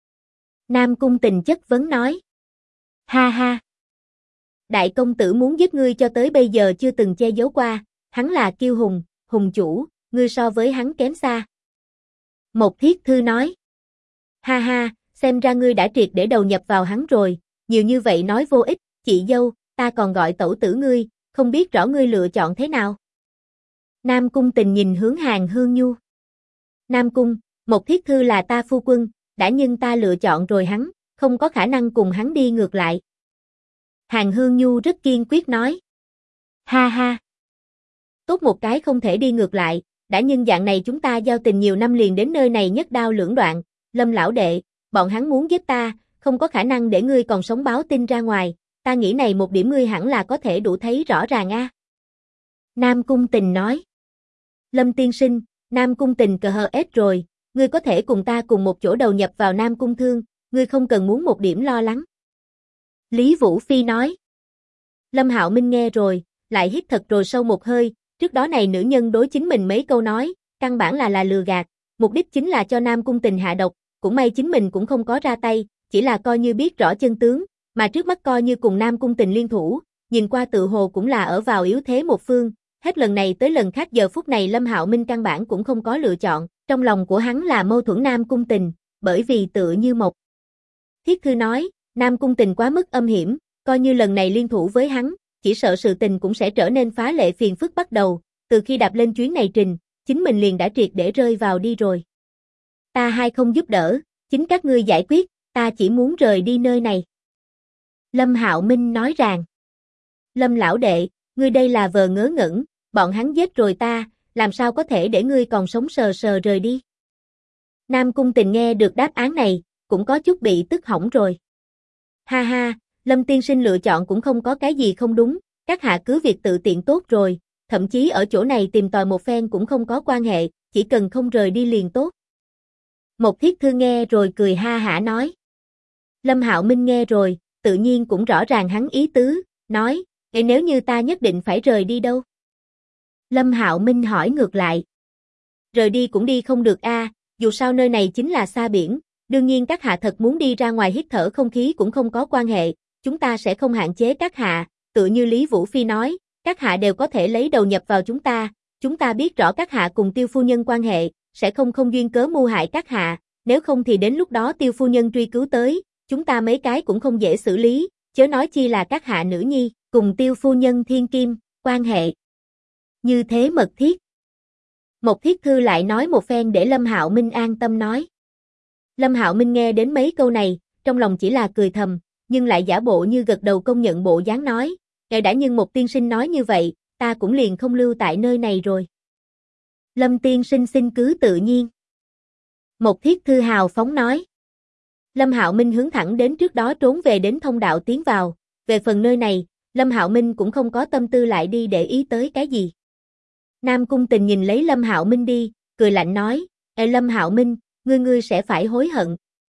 Nam Cung Tình chất vấn nói. Ha ha. Đại công tử muốn giết ngươi cho tới bây giờ chưa từng che giấu qua, hắn là kiêu hùng, hùng chủ, ngươi so với hắn kém xa. Một thiết thư nói. Ha ha, xem ra ngươi đã triệt để đầu nhập vào hắn rồi, nhiều như vậy nói vô ích, chị dâu, ta còn gọi tẩu tử ngươi, không biết rõ ngươi lựa chọn thế nào. Nam Cung Tình nhìn hướng Hàng Hương Nhu. Nam Cung, một thiết thư là ta phu quân, đã nhưng ta lựa chọn rồi hắn, không có khả năng cùng hắn đi ngược lại. Hàng Hương Nhu rất kiên quyết nói. Ha ha. Tốt một cái không thể đi ngược lại, đã nhưng dạng này chúng ta giao tình nhiều năm liền đến nơi này nhất đao lưỡng đoạn, Lâm lão đệ, bọn hắn muốn giết ta, không có khả năng để ngươi còn sống báo tin ra ngoài, ta nghĩ này một điểm ngươi hẳn là có thể đủ thấy rõ ràng a. Nam Cung Tình nói. Lâm tiên sinh, Nam Cung Tình cờ hờ ết rồi, ngươi có thể cùng ta cùng một chỗ đầu nhập vào Nam Cung Thương, ngươi không cần muốn một điểm lo lắng. Lý Vũ Phi nói. Lâm Hạo Minh nghe rồi, lại hít thật rồi sâu một hơi, trước đó này nữ nhân đối chính mình mấy câu nói, căn bản là lừa gạt, mục đích chính là cho Nam Cung Tình hạ độc, cũng may chính mình cũng không có ra tay, chỉ là coi như biết rõ chân tướng, mà trước mắt coi như cùng Nam Cung Tình liên thủ, nhìn qua tự hồ cũng là ở vào yếu thế một phương, hết lần này tới lần khác giờ phút này Lâm Hạo Minh căn bản cũng không có lựa chọn, trong lòng của hắn là mâu thuẫn Nam Cung Tình, bởi vì tựa như một thiết thư nói, Nam Cung Tình quá mức âm hiểm, coi như lần này liên thủ với hắn, chỉ sợ sự tình cũng sẽ trở nên phá lệ phiền phức bắt đầu, từ khi đạp lên chuyến này trình, chính mình liền đã triệt để rơi vào đi rồi. Ta hai không giúp đỡ, chính các ngươi giải quyết, ta chỉ muốn rời đi nơi này. Lâm Hạo Minh nói rằng, Lâm lão đệ, ngươi đây là vờ ngớ ngẩn, bọn hắn giết rồi ta, làm sao có thể để ngươi còn sống sờ sờ rời đi. Nam Cung Tình nghe được đáp án này, cũng có chút bị tức hỏng rồi. Ha ha, Lâm tiên sinh lựa chọn cũng không có cái gì không đúng, các hạ cứ việc tự tiện tốt rồi, thậm chí ở chỗ này tìm tòi một phen cũng không có quan hệ, chỉ cần không rời đi liền tốt. Một thiết thư nghe rồi cười ha hả nói. Lâm Hạo Minh nghe rồi, tự nhiên cũng rõ ràng hắn ý tứ, nói, nếu như ta nhất định phải rời đi đâu? Lâm Hạo Minh hỏi ngược lại. Rời đi cũng đi không được a, dù sao nơi này chính là xa biển, đương nhiên các hạ thật muốn đi ra ngoài hít thở không khí cũng không có quan hệ, chúng ta sẽ không hạn chế các hạ, tựa như Lý Vũ Phi nói, các hạ đều có thể lấy đầu nhập vào chúng ta biết rõ các hạ cùng Tiêu phu nhân quan hệ, sẽ không duyên cớ mưu hại các hạ, nếu không thì đến lúc đó Tiêu phu nhân truy cứu tới, chúng ta mấy cái cũng không dễ xử lý, chớ nói chi là các hạ nữ nhi, cùng Tiêu phu nhân thiên kim, quan hệ như thế mật thiết. Một thiết thư lại nói một phen để Lâm Hạo Minh an tâm nói. Lâm Hạo Minh nghe đến mấy câu này, trong lòng chỉ là cười thầm, nhưng lại giả bộ như gật đầu công nhận bộ dáng nói, Đã nhưng một tiên sinh nói như vậy, ta cũng liền không lưu tại nơi này rồi. Lâm tiên sinh xin cứ tự nhiên. Một thiết thư hào phóng nói. Lâm Hạo Minh hướng thẳng đến trước đó trốn về đến thông đạo tiến vào, về phần nơi này, Lâm Hạo Minh cũng không có tâm tư lại đi để ý tới cái gì. Nam Cung Tình nhìn lấy Lâm Hạo Minh đi, cười lạnh nói, Lâm Hạo Minh, ngươi sẽ phải hối hận.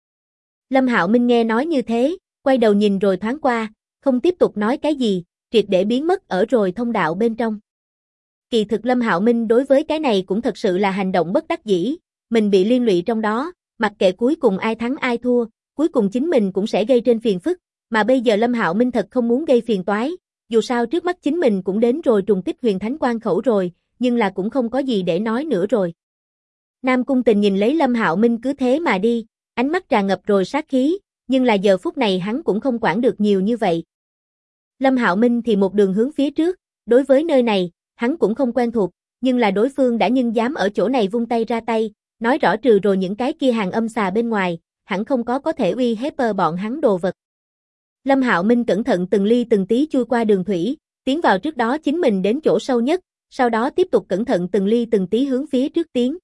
Lâm Hạo Minh nghe nói như thế, quay đầu nhìn rồi thoáng qua, không tiếp tục nói cái gì, triệt để biến mất ở rồi thông đạo bên trong. Kỳ thực Lâm Hạo Minh đối với cái này cũng thật sự là hành động bất đắc dĩ, mình bị liên lụy trong đó, mặc kệ cuối cùng ai thắng ai thua, cuối cùng chính mình cũng sẽ gây trên phiền phức, mà bây giờ Lâm Hạo Minh thật không muốn gây phiền toái, dù sao trước mắt chính mình cũng đến rồi trùng kích huyền thánh quan khẩu rồi, nhưng là cũng không có gì để nói nữa rồi. Nam Cung Tình nhìn lấy Lâm Hạo Minh cứ thế mà đi, ánh mắt tràn ngập rồi sát khí, nhưng là giờ phút này hắn cũng không quản được nhiều như vậy. Lâm Hạo Minh thì một đường hướng phía trước, đối với nơi này, hắn cũng không quen thuộc, nhưng là đối phương đã nhưng dám ở chỗ này vung tay ra tay, nói rõ trừ rồi những cái kia hàng âm xà bên ngoài, hẳn không có thể uy hiếp bọn hắn đồ vật. Lâm Hạo Minh cẩn thận từng ly từng tí chui qua đường thủy, tiến vào trước đó chính mình đến chỗ sâu nhất, sau đó tiếp tục cẩn thận từng ly từng tí hướng phía trước tiến.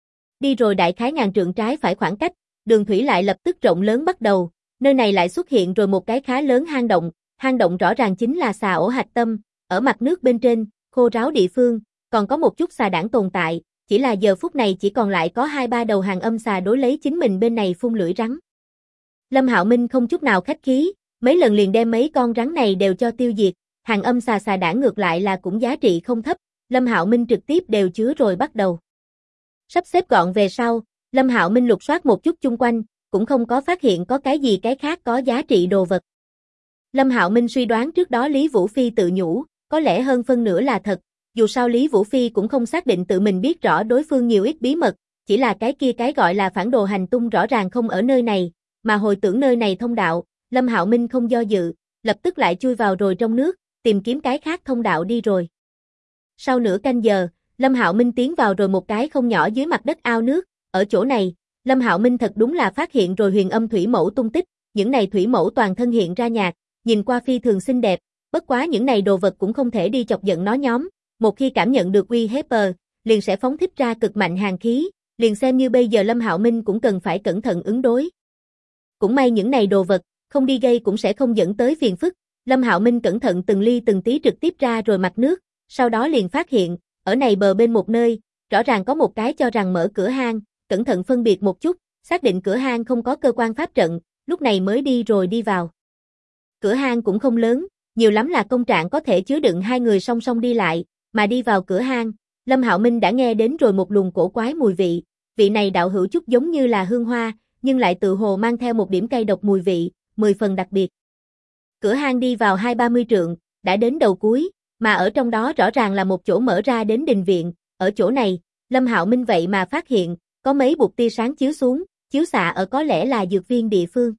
Đi rồi đại khái ngàn trượng trái phải khoảng cách, đường thủy lại lập tức rộng lớn bắt đầu, nơi này lại xuất hiện rồi một cái khá lớn hang động rõ ràng chính là xà ổ hạch tâm, ở mặt nước bên trên, khô ráo địa phương, còn có một chút xà đảng tồn tại, chỉ là giờ phút này chỉ còn lại có 2-3 đầu hàng âm xà đối lấy chính mình bên này phun lưỡi rắn. Lâm Hạo Minh không chút nào khách khí, mấy lần liền đem mấy con rắn này đều cho tiêu diệt, hàng âm xà đảng ngược lại là cũng giá trị không thấp, Lâm Hạo Minh trực tiếp đều chứa rồi bắt đầu. Sắp xếp gọn về sau, Lâm Hạo Minh lục soát một chút chung quanh, cũng không có phát hiện có cái gì cái khác có giá trị đồ vật. Lâm Hạo Minh suy đoán trước đó Lý Vũ Phi tự nhủ, có lẽ hơn phân nửa là thật, dù sao Lý Vũ Phi cũng không xác định tự mình biết rõ đối phương nhiều ít bí mật, chỉ là cái gọi là phản đồ hành tung rõ ràng không ở nơi này, mà hồi tưởng nơi này thông đạo, Lâm Hạo Minh không do dự, lập tức lại chui vào rồi trong nước, tìm kiếm cái khác thông đạo đi rồi. Sau nửa canh giờ, Lâm Hạo Minh tiến vào rồi một cái không nhỏ dưới mặt đất ao nước, ở chỗ này, Lâm Hạo Minh thật đúng là phát hiện rồi huyền âm thủy mẫu tung tích, những này thủy mẫu toàn thân hiện ra nhạt, nhìn qua phi thường xinh đẹp, bất quá những này đồ vật cũng không thể đi chọc giận nó nhóm, một khi cảm nhận được uy hiếp liền sẽ phóng thích ra cực mạnh hàn khí, liền xem như bây giờ Lâm Hạo Minh cũng cần phải cẩn thận ứng đối. Cũng may những này đồ vật, không đi gây cũng sẽ không dẫn tới phiền phức, Lâm Hạo Minh cẩn thận từng ly từng tí trực tiếp ra rồi mặt nước, sau đó liền phát hiện, ở này bờ bên một nơi, rõ ràng có một cái cho rằng mở cửa hang, cẩn thận phân biệt một chút, xác định cửa hang không có cơ quan pháp trận, lúc này mới đi rồi đi vào. Cửa hang cũng không lớn, nhiều lắm là công trạng có thể chứa đựng hai người song song đi lại, mà đi vào cửa hang, Lâm Hạo Minh đã nghe đến rồi một luồng cổ quái mùi vị, vị này đạo hữu chút giống như là hương hoa, nhưng lại tự hồ mang theo một điểm cay độc mùi vị, 10 phần đặc biệt. Cửa hang đi vào 20-30 trượng, đã đến đầu cuối, mà ở trong đó rõ ràng là một chỗ mở ra đến đình viện, ở chỗ này, Lâm Hạo Minh vậy mà phát hiện, có mấy bụt tia sáng chiếu xuống, chiếu xạ ở có lẽ là dược viên địa phương.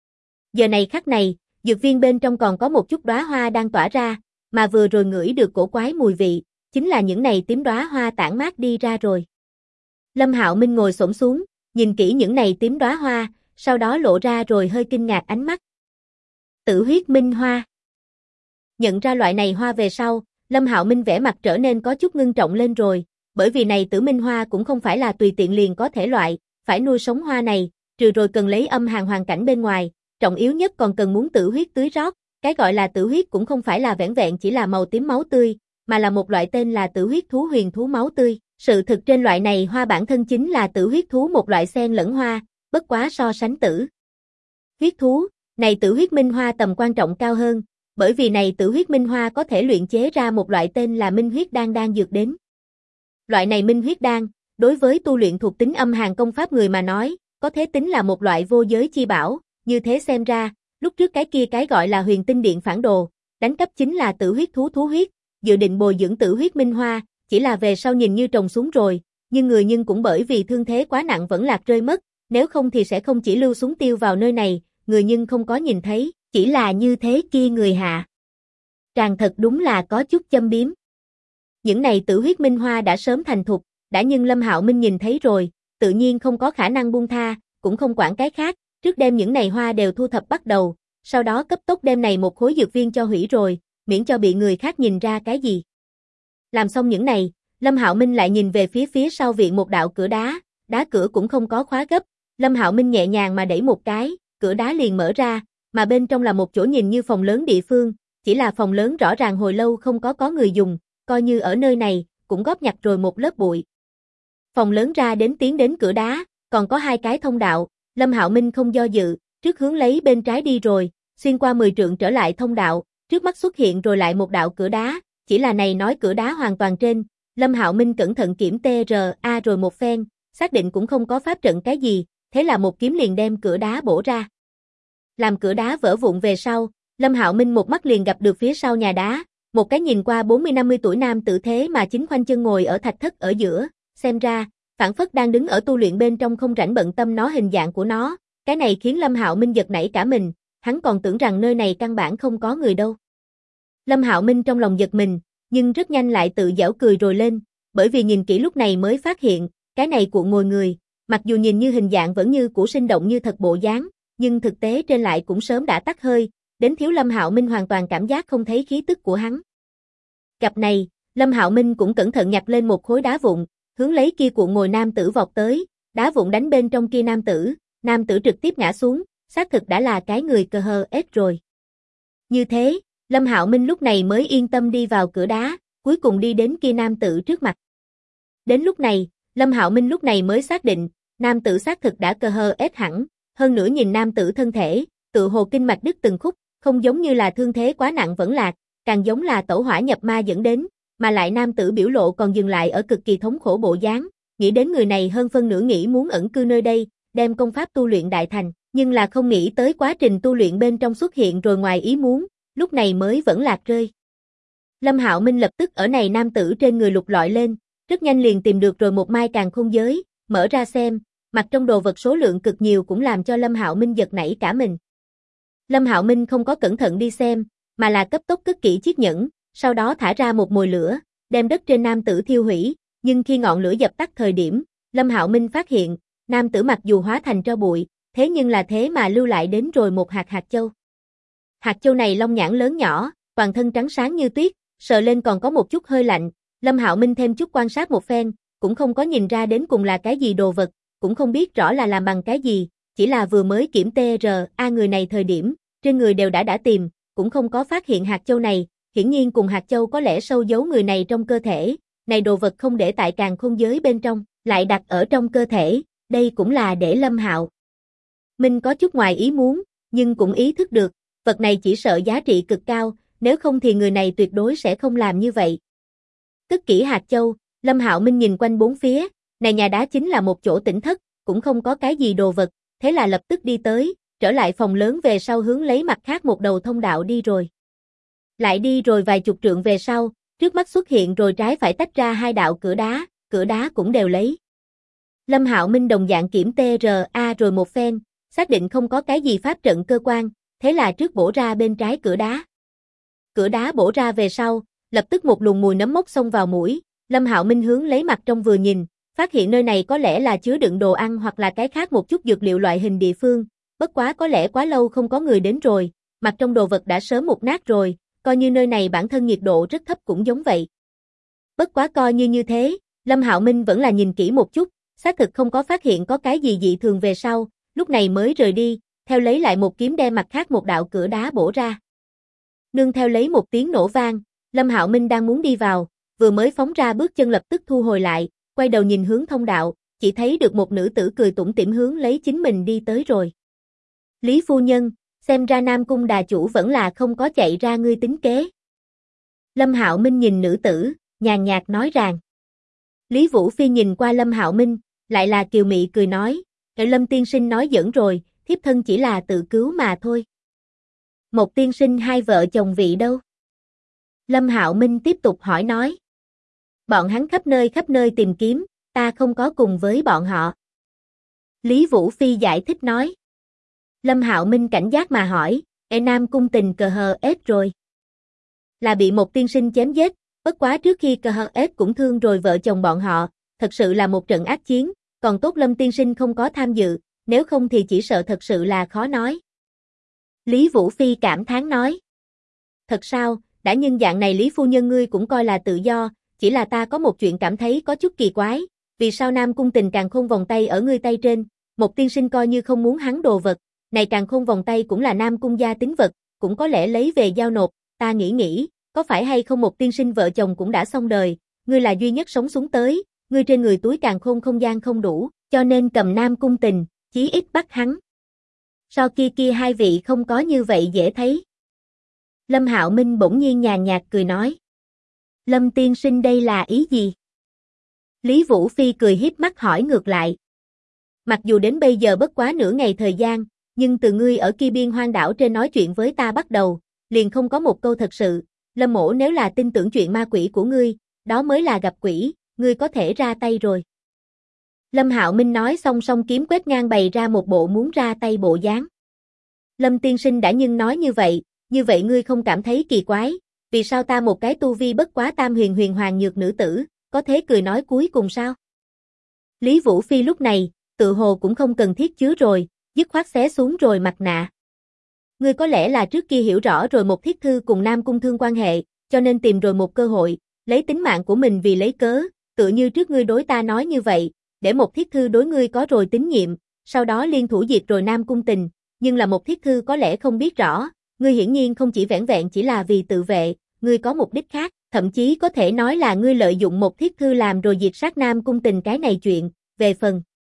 Giờ này khắc này, dược viên bên trong còn có một chút đóa hoa đang tỏa ra, mà vừa rồi ngửi được cổ quái mùi vị, chính là những này tím đóa hoa tản mát đi ra rồi. Lâm Hạo Minh ngồi xổm xuống, nhìn kỹ những này tím đóa hoa, sau đó lộ ra rồi hơi kinh ngạc ánh mắt. Tử huyết minh hoa. Nhận ra loại này hoa về sau, Lâm Hạo Minh vẻ mặt trở nên có chút ngưng trọng lên rồi, bởi vì này tử minh hoa cũng không phải là tùy tiện liền có thể loại, phải nuôi sống hoa này, trừ rồi cần lấy âm hàn hoàn cảnh bên ngoài, trọng yếu nhất còn cần muốn tử huyết tưới rót, cái gọi là tử huyết cũng không phải là vẻn vẹn chỉ là màu tím máu tươi, mà là một loại tên là tử huyết thú huyền thú máu tươi. Sự thực trên loại này hoa bản thân chính là tử huyết thú một loại xen lẫn hoa, bất quá so sánh tử huyết thú, này tử huyết minh hoa tầm quan trọng cao hơn, bởi vì này tử huyết minh hoa có thể luyện chế ra một loại tên là minh huyết đan dược đến. Loại này minh huyết đan, đối với tu luyện thuộc tính âm hàn công pháp người mà nói, có thể tính là một loại vô giới chi bảo, như thế xem ra, lúc trước cái gọi là huyền tinh điện phản đồ, đánh cắp chính là tử huyết thú huyết, dự định bồi dưỡng tử huyết minh hoa, chỉ là về sau nhìn như trồng xuống rồi, nhưng người nhưng cũng bởi vì thương thế quá nặng vẫn lạc rơi mất, nếu không thì sẽ không chỉ lưu xuống tiêu vào nơi này, người nhưng không có nhìn thấy, chỉ là như thế kia người hạ. Tràng thật đúng là có chút châm biếm. Những này tử huyết minh hoa đã sớm thành thục, đã nhưng Lâm Hạo Minh nhìn thấy rồi, tự nhiên không có khả năng buông tha, cũng không quản cái khác, trước đem những này hoa đều thu thập bắt đầu, sau đó cấp tốc đem này một khối dược viên cho hủy rồi, miễn cho bị người khác nhìn ra cái gì. Làm xong những này, Lâm Hạo Minh lại nhìn về phía sau viện một đạo cửa đá cửa cũng không có khóa gấp, Lâm Hạo Minh nhẹ nhàng mà đẩy một cái, cửa đá liền mở ra, mà bên trong là một chỗ nhìn như phòng lớn địa phương, chỉ là phòng lớn rõ ràng hồi lâu không có người dùng, coi như ở nơi này, cũng góp nhặt rồi một lớp bụi. Phòng lớn ra đến tiến đến cửa đá, còn có 2 cái thông đạo, Lâm Hạo Minh không do dự, trước hướng lấy bên trái đi rồi, xuyên qua 10 trượng trở lại thông đạo, trước mắt xuất hiện rồi lại một đạo cửa đá, chỉ là này nói cửa đá hoàn toàn trên, Lâm Hạo Minh cẩn thận kiểm TRA rồi một phen, xác định cũng không có pháp trận cái gì, thế là một kiếm liền đem cửa đá bổ ra. Làm cửa đá vỡ vụn về sau, Lâm Hạo Minh một mắt liền gặp được phía sau nhà đá, một cái nhìn qua 40-50 tuổi nam tử thế mà chính khoanh chân ngồi ở thạch thất ở giữa, xem ra, phảng phất đang đứng ở tu luyện bên trong không rảnh bận tâm nó hình dạng của nó, cái này khiến Lâm Hạo Minh giật nảy cả mình, hắn còn tưởng rằng nơi này căn bản không có người đâu. Lâm Hạo Minh trong lòng giật mình, nhưng rất nhanh lại tự giễu cười rồi lên, bởi vì nhìn kỹ lúc này mới phát hiện, cái này cuộn ngồi người, mặc dù nhìn như hình dạng vẫn như cũ sinh động như thật bộ dáng, nhưng thực tế trên lại cũng sớm đã tắt hơi, đến thiếu Lâm Hạo Minh hoàn toàn cảm giác không thấy khí tức của hắn. Gặp này, Lâm Hạo Minh cũng cẩn thận nhặt lên một khối đá vụn, hướng lấy kia cuộn ngồi nam tử vọt tới, đá vụn đánh bên trong kia nam tử trực tiếp ngã xuống, xác thực đã là cái người cờ hờ ết rồi. Như thế, Lâm Hạo Minh lúc này mới yên tâm đi vào cửa đá, cuối cùng đi đến kia nam tử trước mặt. Đến lúc này, Lâm Hạo Minh lúc này mới xác định, nam tử xác thực đã cờ hờ ết hẳn, hơn nữa nhìn nam tử thân thể, tự hồ kinh mạch đứt từng khúc, không giống như là thương thế quá nặng vẫn lạc, càng giống là tẩu hỏa nhập ma dẫn đến, mà lại nam tử biểu lộ còn dừng lại ở cực kỳ thống khổ bộ dáng, nghĩ đến người này hơn phân nửa nghĩ muốn ẩn cư nơi đây, đem công pháp tu luyện đại thành, nhưng là không nghĩ tới quá trình tu luyện bên trong xuất hiện rồi ngoài ý muốn, lúc này mới vẫn lạc rơi. Lâm Hạo Minh lập tức ở này nam tử trên người lục lọi lên, rất nhanh liền tìm được rồi một mai càn khôn giới, mở ra xem, mặt trong đồ vật số lượng cực nhiều cũng làm cho Lâm Hạo Minh giật nảy cả mình. Lâm Hạo Minh không có cẩn thận đi xem, mà là cấp tốc cất kỹ chiếc nhẫn, sau đó thả ra một mồi lửa, đem đất trên nam tử thiêu hủy, nhưng khi ngọn lửa dập tắt thời điểm, Lâm Hạo Minh phát hiện, nam tử mặc dù hóa thành tro bụi, thế nhưng là thế mà lưu lại đến rồi một hạt châu. Hạt châu này lông nhãn lớn nhỏ, toàn thân trắng sáng như tuyết, sờ lên còn có một chút hơi lạnh, Lâm Hạo Minh thêm chút quan sát một phen, cũng không có nhìn ra đến cùng là cái gì đồ vật, cũng không biết rõ là làm bằng cái gì, chỉ là vừa mới kiểm TRA người này thời điểm, trên người đều đã tìm, cũng không có phát hiện hạt châu này, hiển nhiên cùng hạt châu có lẽ sâu giấu người này trong cơ thể, này đồ vật không để tại càn khôn giới bên trong, lại đặt ở trong cơ thể, đây cũng là để Lâm Hạo Minh có chút ngoài ý muốn, nhưng cũng ý thức được, vật này chỉ sợ giá trị cực cao, nếu không thì người này tuyệt đối sẽ không làm như vậy. Cất kỹ hạt châu, Lâm Hạo Minh nhìn quanh bốn phía, này nhà đá chính là một chỗ tĩnh thất, cũng không có cái gì đồ vật, thế là lập tức đi tới, trở lại phòng lớn về sau hướng lấy mặt khác một đầu thông đạo đi rồi. Lại đi rồi vài chục trượng về sau, trước mắt xuất hiện rồi trái phải tách ra 2 đạo cửa đá cũng đều lấy. Lâm Hạo Minh đồng dạng kiểm TRA rồi một phen, xác định không có cái gì pháp trận cơ quan, thế là trước bổ ra bên trái cửa đá. Cửa đá bổ ra về sau, lập tức một luồng mùi nấm mốc xông vào mũi, Lâm Hạo Minh hướng lấy mặt trong vừa nhìn, phát hiện nơi này có lẽ là chứa đựng đồ ăn hoặc là cái khác một chút dược liệu loại hình địa phương, bất quá có lẽ quá lâu không có người đến rồi, mặt trong đồ vật đã sớm mục nát rồi, coi như nơi này bản thân nhiệt độ rất thấp cũng giống vậy. Bất quá coi như thế, Lâm Hạo Minh vẫn là nhìn kỹ một chút, xác thực không có phát hiện có cái gì dị thường về sau, lúc này mới rời đi, theo lấy lại một kiếm đem mặt khác một đạo cửa đá bổ ra. Nương theo lấy một tiếng nổ vang, Lâm Hạo Minh đang muốn đi vào, vừa mới phóng ra bước chân lập tức thu hồi lại, quay đầu nhìn hướng thông đạo, chỉ thấy được một nữ tử cười tủm tỉm hướng lấy chính mình đi tới rồi. Lý phu nhân, xem ra Nam Cung đà chủ vẫn là không có chạy ra ngươi tính kế. Lâm Hạo Minh nhìn nữ tử, nhàn nhạt nói rằng. Lý Vũ Phi nhìn qua Lâm Hạo Minh, lại là kiều mị cười nói, Lâm tiên sinh nói giỡn rồi, thiếp thân chỉ là tự cứu mà thôi. Một tiên sinh hai vợ chồng vị đâu? Lâm Hạo Minh tiếp tục hỏi nói. Bọn hắn khắp nơi tìm kiếm, ta không có cùng với bọn họ. Lý Vũ Phi giải thích nói. Lâm Hạo Minh cảnh giác mà hỏi, Nam cung tình cờ hờ ết rồi. Là bị một tiên sinh chém giết, bất quá trước khi cờ hờ ết cũng thương rồi vợ chồng bọn họ, thật sự là một trận ác chiến, còn tốt Lâm tiên sinh không có tham dự, nếu không thì chỉ sợ thật sự là khó nói. Lý Vũ Phi cảm thán nói. Thật sao, đã nhưng dạng này Lý phu nhân ngươi cũng coi là tự do, chỉ là ta có một chuyện cảm thấy có chút kỳ quái, vì sao Nam Cung Tình càn khôn vòng tay ở ngươi tay trên, một tiên sinh coi như không muốn hắn đồ vật, này càn khôn vòng tay cũng là Nam Cung gia tín vật, cũng có lẽ lấy về giao nộp, ta nghĩ, có phải hay không một tiên sinh vợ chồng cũng đã xong đời, ngươi là duy nhất sống xuống tới, ngươi trên người túi càn khôn không gian không đủ, cho nên cầm Nam Cung Tình, chí ít bắt hắn. So kia hai vị không có như vậy dễ thấy. Lâm Hạo Minh bỗng nhiên nhàn nhạt cười nói. Lâm tiên sinh đây là ý gì? Lý Vũ Phi cười hiếp mắt hỏi ngược lại. Mặc dù đến bây giờ bất quá nửa ngày thời gian, nhưng từ ngươi ở kia biên hoang đảo trên nói chuyện với ta bắt đầu, liền không có một câu thật sự, Lâm mỗ nếu là tin tưởng chuyện ma quỷ của ngươi, đó mới là gặp quỷ, ngươi có thể ra tay rồi. Lâm Hạo Minh nói xong song kiếm quét ngang bày ra một bộ muốn ra tay bộ dáng. Lâm tiên sinh đã nhưng nói như vậy ngươi không cảm thấy kỳ quái, vì sao ta một cái tu vi bất quá tam huyền huyền hoàng nhược nữ tử, có thế cười nói cuối cùng sao? Lý Vũ Phi lúc này, tự hồ cũng không cần thiết chứa rồi, dứt khoát xé xuống rồi mặt nạ. Ngươi có lẽ là trước kia hiểu rõ rồi một thiết thư cùng Nam Cung Thương quan hệ, cho nên tìm rồi một cơ hội, lấy tính mạng của mình vì lấy cớ, tựa như trước ngươi đối ta nói như vậy, để một thiết thư đối ngươi có rồi tín nhiệm, sau đó liên thủ diệt rồi Nam Cung Tình, nhưng là một thiết thư có lẽ không biết rõ, ngươi hiển nhiên không chỉ vẻn vẹn chỉ là vì tự vệ, ngươi có mục đích khác, thậm chí có thể nói là ngươi lợi dụng một thiết thư làm rồi diệt sát Nam Cung Tình cái này chuyện, về phần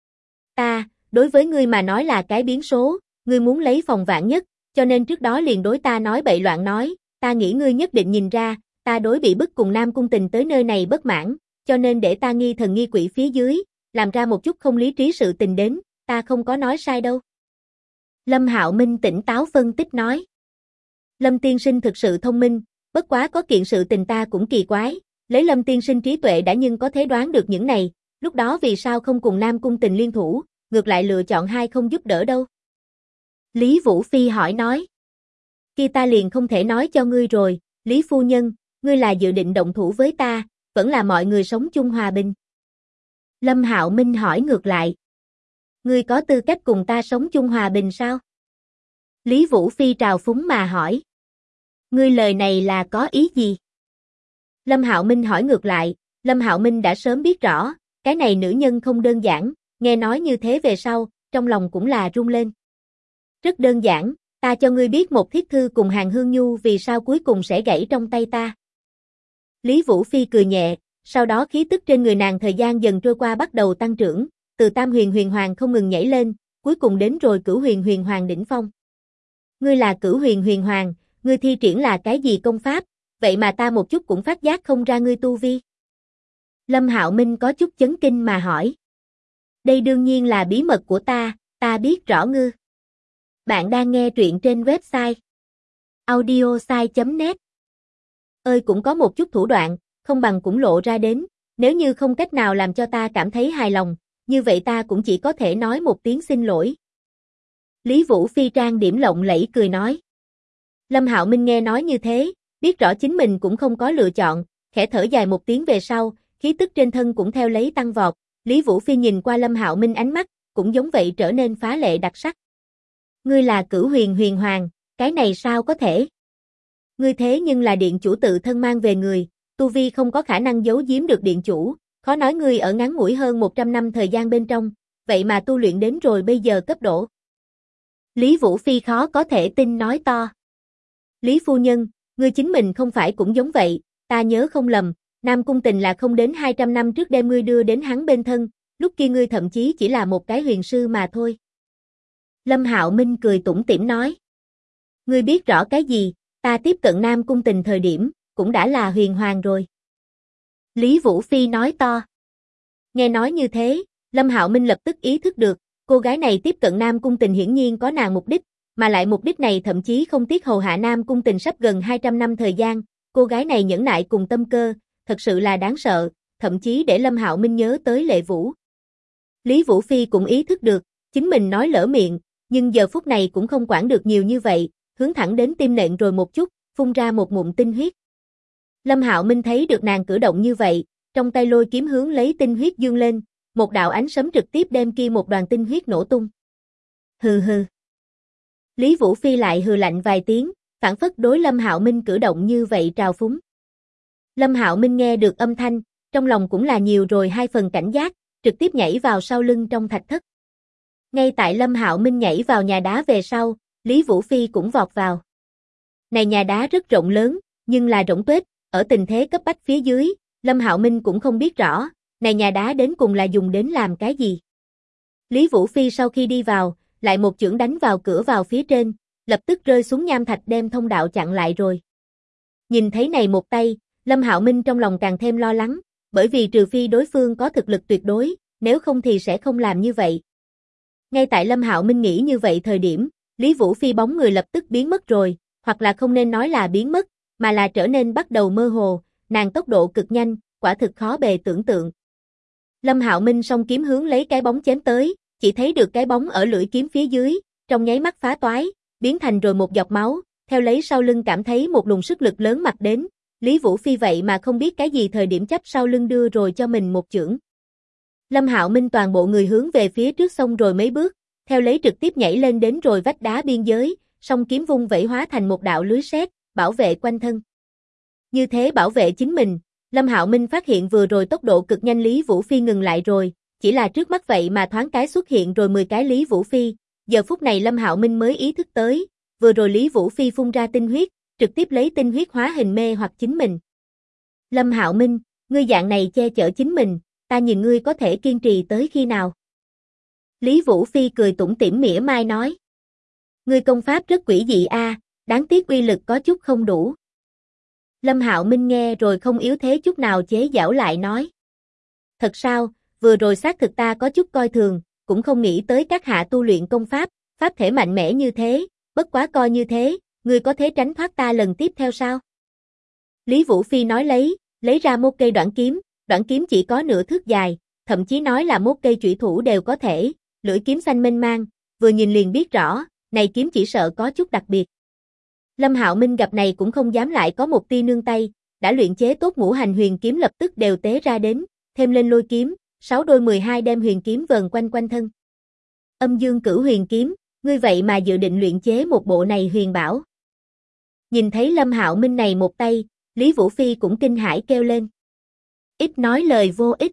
ta, đối với ngươi mà nói là cái biến số, ngươi muốn lấy phòng vạn nhất, cho nên trước đó liền đối ta nói bậy loạn nói, ta nghĩ ngươi nhất định nhìn ra, ta đối bị bức cùng Nam Cung Tình tới nơi này bất mãn, cho nên để ta nghi thần nghi quỷ phía dưới, làm ra một chút không lý trí sự tình đến, ta không có nói sai đâu. Lâm Hạo Minh tỉnh táo phân tích nói. Lâm tiên sinh thực sự thông minh, bất quá có kiện sự tình ta cũng kỳ quái, lấy Lâm tiên sinh trí tuệ đã nhưng có thể đoán được những này, lúc đó vì sao không cùng Nam Cung Tình liên thủ, ngược lại lựa chọn hai không giúp đỡ đâu. Lý Vũ Phi hỏi nói. Kia ta liền không thể nói cho ngươi rồi, Lý phu nhân, ngươi là dự định động thủ với ta, vẫn là mọi người sống chung hòa bình. Lâm Hạo Minh hỏi ngược lại. Ngươi có tư cách cùng ta sống chung hòa bình sao? Lý Vũ Phi trào phúng mà hỏi. Ngươi lời này là có ý gì? Lâm Hạo Minh hỏi ngược lại, Lâm Hạo Minh đã sớm biết rõ, cái này nữ nhân không đơn giản, nghe nói như thế về sau, trong lòng cũng là run lên. Rất đơn giản, ta cho ngươi biết một thiết thư cùng Hàng Hương Nhu vì sao cuối cùng sẽ gãy trong tay ta. Lý Vũ Phi cười nhẹ, sau đó khí tức trên người nàng thời gian dần trôi qua bắt đầu tăng trưởng, từ tam huyền huyền hoàng không ngừng nhảy lên, cuối cùng đến rồi cửu huyền huyền hoàng đỉnh phong. Ngươi là cửu huyền huyền hoàng, ngươi thi triển là cái gì công pháp, vậy mà ta một chút cũng phát giác không ra ngươi tu vi. Lâm Hạo Minh có chút chấn kinh mà hỏi. Đây đương nhiên là bí mật của ta biết rõ ngươi. Bạn đang nghe truyện trên website audiosai.net. Ơi cũng có một chút thủ đoạn, không bằng cũng lộ ra đến, nếu như không cách nào làm cho ta cảm thấy hài lòng, như vậy ta cũng chỉ có thể nói một tiếng xin lỗi. Lý Vũ Phi trang điểm lộng lẫy cười nói. Lâm Hạo Minh nghe nói như thế, biết rõ chính mình cũng không có lựa chọn, khẽ thở dài một tiếng về sau, khí tức trên thân cũng theo lấy tăng vọt, Lý Vũ Phi nhìn qua Lâm Hạo Minh ánh mắt, cũng giống vậy trở nên phá lệ đặc sắc. Ngươi là cửu huyền huyền hoàng, cái này sao có thể? Ngươi thế nhưng là điện chủ tự thân mang về người, tu vi không có khả năng giấu giếm được điện chủ, khó nói ngươi ở ngắn ngủi hơn 100 năm thời gian bên trong, vậy mà tu luyện đến rồi bây giờ cấp độ. Lý Vũ Phi khó có thể tin nói to. Lý phu nhân, ngươi chính mình không phải cũng giống vậy, ta nhớ không lầm, Nam Cung Tình là không đến 200 năm trước đem ngươi đưa đến hắn bên thân, lúc kia ngươi thậm chí chỉ là một cái huyền sư mà thôi. Lâm Hạo Minh cười tủm tỉm nói. Ngươi biết rõ cái gì, ta tiếp cận Nam Cung Tình thời điểm, cũng đã là huyền hoàng rồi. Lý Vũ Phi nói to. Nghe nói như thế, Lâm Hạo Minh lập tức ý thức được, cô gái này tiếp cận Nam Cung Tình hiển nhiên có nàng mục đích, mà lại mục đích này thậm chí không tiếc hầu hạ Nam Cung Tình sắp gần 200 năm thời gian, cô gái này nhẫn nại cùng tâm cơ, thật sự là đáng sợ, thậm chí để Lâm Hạo Minh nhớ tới Lệ Vũ. Lý Vũ Phi cũng ý thức được, chính mình nói lỡ miệng, nhưng giờ phút này cũng không quản được nhiều như vậy, hướng thẳng đến tim nện rồi một chút, phun ra một ngụm tinh huyết. Lâm Hạo Minh thấy được nàng cử động như vậy, trong tay lôi kiếm hướng lấy tinh huyết dương lên, một đạo ánh sấm trực tiếp đem kia một đoàn tinh huyết nổ tung. Hừ hừ. Lý Vũ Phi lại hừ lạnh vài tiếng, phản phất đối Lâm Hạo Minh cử động như vậy trào phúng. Lâm Hạo Minh nghe được âm thanh, trong lòng cũng là nhiều rồi 2 phần cảnh giác, trực tiếp nhảy vào sau lưng trong thạch thất. Ngay tại Lâm Hạo Minh nhảy vào nhà đá về sau, Lý Vũ Phi cũng vọt vào. Này nhà đá rất rộng lớn, nhưng là rỗng tuếch, ở tình thế cấp bách phía dưới, Lâm Hạo Minh cũng không biết rõ, này nhà đá đến cùng là dùng đến làm cái gì. Lý Vũ Phi sau khi đi vào, lại một chưởng đánh vào cửa vào phía trên, lập tức rơi xuống nham thạch đem thông đạo chặn lại rồi. Nhìn thấy này một tay, Lâm Hạo Minh trong lòng càng thêm lo lắng, bởi vì trừ phi đối phương có thực lực tuyệt đối, nếu không thì sẽ không làm như vậy. Ngay tại Lâm Hạo Minh nghĩ như vậy thời điểm, Lý Vũ Phi bóng người lập tức biến mất rồi, hoặc là không nên nói là biến mất, mà là trở nên bắt đầu mơ hồ, nàng tốc độ cực nhanh, quả thực khó bề tưởng tượng. Lâm Hạo Minh song kiếm hướng lấy cái bóng chém tới, chỉ thấy được cái bóng ở lưỡi kiếm phía dưới, trong nháy mắt phá toái, biến thành rồi một giọt máu, theo lấy sau lưng cảm thấy một luồng sức lực lớn mặt đến, Lý Vũ Phi vậy mà không biết cái gì thời điểm chắp sau lưng đưa rồi cho mình một chưởng. Lâm Hạo Minh toàn bộ người hướng về phía trước xông rồi mấy bước, theo lấy trực tiếp nhảy lên đến rồi vách đá biên giới, song kiếm vung vẩy hóa thành một đạo lưới sét, bảo vệ quanh thân. Như thế bảo vệ chính mình, Lâm Hạo Minh phát hiện vừa rồi tốc độ cực nhanh Lý Vũ Phi ngừng lại rồi, chỉ là trước mắt vậy mà thoáng cái xuất hiện rồi 10 cái Lý Vũ Phi, giờ phút này Lâm Hạo Minh mới ý thức tới, vừa rồi Lý Vũ Phi phun ra tinh huyết, trực tiếp lấy tinh huyết hóa hình mê hoặc chính mình. Lâm Hạo Minh, ngươi dạng này che chở chính mình, ta nhìn ngươi có thể kiên trì tới khi nào? Lý Vũ Phi cười tủm tỉm mỉa mai nói. Ngươi công pháp rất quỷ dị a, đáng tiếc uy lực có chút không đủ. Lâm Hạo Minh nghe rồi không yếu thế chút nào chế giễu lại nói. Thật sao, vừa rồi xác thực ta có chút coi thường, cũng không nghĩ tới các hạ tu luyện công pháp, pháp thể mạnh mẽ như thế, bất quá coi như thế, ngươi có thể tránh thoát ta lần tiếp theo sao? Lý Vũ Phi nói lấy ra một cây đoạn kiếm chỉ có nửa thước dài, thậm chí nói là một cây chủy thủ đều có thể, lưỡi kiếm xanh mênh mang, vừa nhìn liền biết rõ, này kiếm chỉ sợ có chút đặc biệt. Lâm Hạo Minh gặp này cũng không dám lại có một tia nương tay, đã luyện chế tốt ngũ hành huyền kiếm lập tức đều tế ra đến, thêm lên lôi kiếm, 6 đôi 12 đem huyền kiếm vờn quanh quanh thân. Âm Dương Cửu Huyền Kiếm, ngươi vậy mà dự định luyện chế một bộ này huyền bảo. Nhìn thấy Lâm Hạo Minh này một tay, Lý Vũ Phi cũng kinh hãi kêu lên. Ít nói lời vô ích.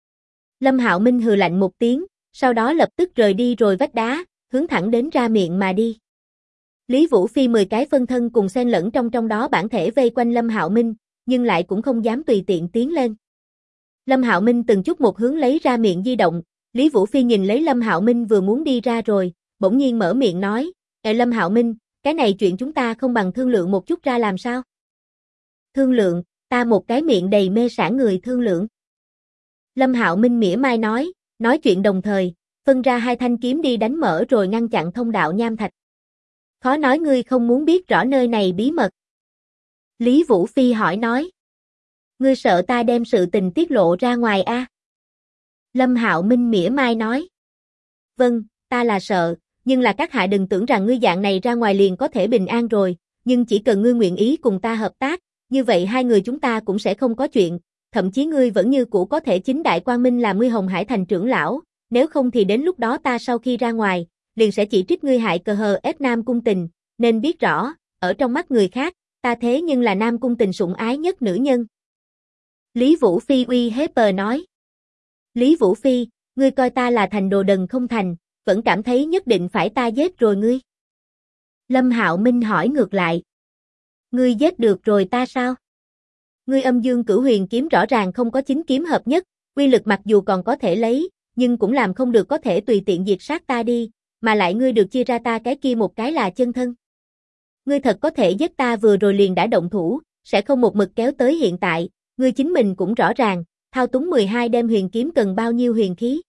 Lâm Hạo Minh hừ lạnh một tiếng, sau đó lập tức rời đi rồi vách đá, hướng thẳng đến ra miệng mà đi. Lý Vũ Phi 10 cái phân thân cùng xen lẫn trong đó bản thể vây quanh Lâm Hạo Minh, nhưng lại cũng không dám tùy tiện tiến lên. Lâm Hạo Minh từng chút một hướng lấy ra miệng di động, Lý Vũ Phi nhìn lấy Lâm Hạo Minh vừa muốn đi ra rồi, bỗng nhiên mở miệng nói, Lâm Hạo Minh, cái này chuyện chúng ta không bằng thương lượng một chút ra làm sao? Thương lượng, ta một cái miệng đầy mê sảng người thương lượng. Lâm Hạo Minh mỉa mai nói chuyện đồng thời, phân ra 2 thanh kiếm đi đánh mở rồi ngăn chặn thông đạo nham thạch. Khó nói ngươi không muốn biết rõ nơi này bí mật. Lý Vũ Phi hỏi nói. Ngươi sợ ta đem sự tình tiết lộ ra ngoài a? Lâm Hạo Minh mỉa mai nói. Vâng, ta là sợ, nhưng là các hạ đừng tưởng rằng ngươi dạng này ra ngoài liền có thể bình an rồi, nhưng chỉ cần ngươi nguyện ý cùng ta hợp tác, như vậy hai người chúng ta cũng sẽ không có chuyện, thậm chí ngươi vẫn như cũ có thể chính đại quang minh làm ngươi Hồng Hải thành trưởng lão, nếu không thì đến lúc đó ta sau khi ra ngoài, liền sẽ chỉ trích ngươi hại cờ hờ ép Nam Cung Tình, nên biết rõ, ở trong mắt người khác, ta thế nhưng là Nam Cung Tình sủng ái nhất nữ nhân. Lý Vũ Phi uy hiếp nói. Lý Vũ Phi, ngươi coi ta là thành đồ đần không thành, vẫn cảm thấy nhất định phải ta giết rồi ngươi. Lâm Hạo Minh hỏi ngược lại. Ngươi giết được rồi ta sao? Ngươi Âm Dương Cửu Huyền kiếm rõ ràng không có chính kiếm hợp nhất, uy lực mặc dù còn có thể lấy, nhưng cũng làm không được có thể tùy tiện diệt sát ta đi, mà lại ngươi được chia ra ta cái kia một cái là chân thân. Ngươi thật có thể giết ta vừa rồi liền đã động thủ, sẽ không một mực kéo tới hiện tại, ngươi chính mình cũng rõ ràng, thao túng 12 đem huyền kiếm cần bao nhiêu huyền khí.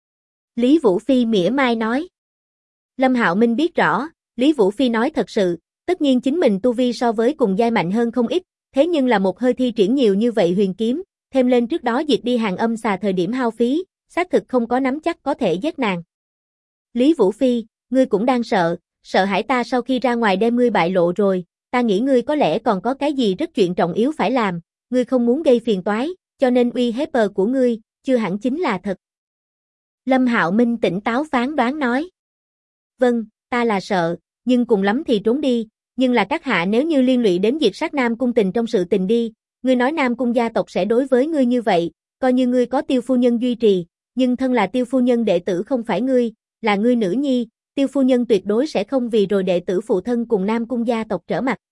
Lý Vũ Phi mỉa mai nói. Lâm Hạo Minh biết rõ, Lý Vũ Phi nói thật sự, tất nhiên chính mình tu vi so với cùng giai mạnh hơn không ít, thế nhưng là một hơi thi triển nhiều như vậy huyền kiếm, thêm lên trước đó diệt đi hàng âm xà thời điểm hao phí, xác thực không có nắm chắc có thể giết nàng. Lý Vũ Phi, ngươi cũng đang sợ hãi ta sau khi ra ngoài đem ngươi bại lộ rồi, ta nghĩ ngươi có lẽ còn có cái gì rất chuyện trọng yếu phải làm, ngươi không muốn gây phiền toái, cho nên uy hiếp của ngươi, chưa hẳn chính là thật. Lâm Hạo Minh tỉnh táo phán đoán nói. Vâng, ta là sợ, nhưng cùng lắm thì trốn đi, nhưng là các hạ nếu như liên lụy đến diệt sát Nam Cung Tình trong sự tình đi, ngươi nói Nam Cung gia tộc sẽ đối với ngươi như vậy, coi như ngươi có Tiêu phu nhân duy trì, nhưng thân là Tiêu phu nhân đệ tử không phải ngươi, là ngươi nữ nhi, Tiêu phu nhân tuyệt đối sẽ không vì rồi đệ tử phụ thân cùng Nam Cung gia tộc trở mặt.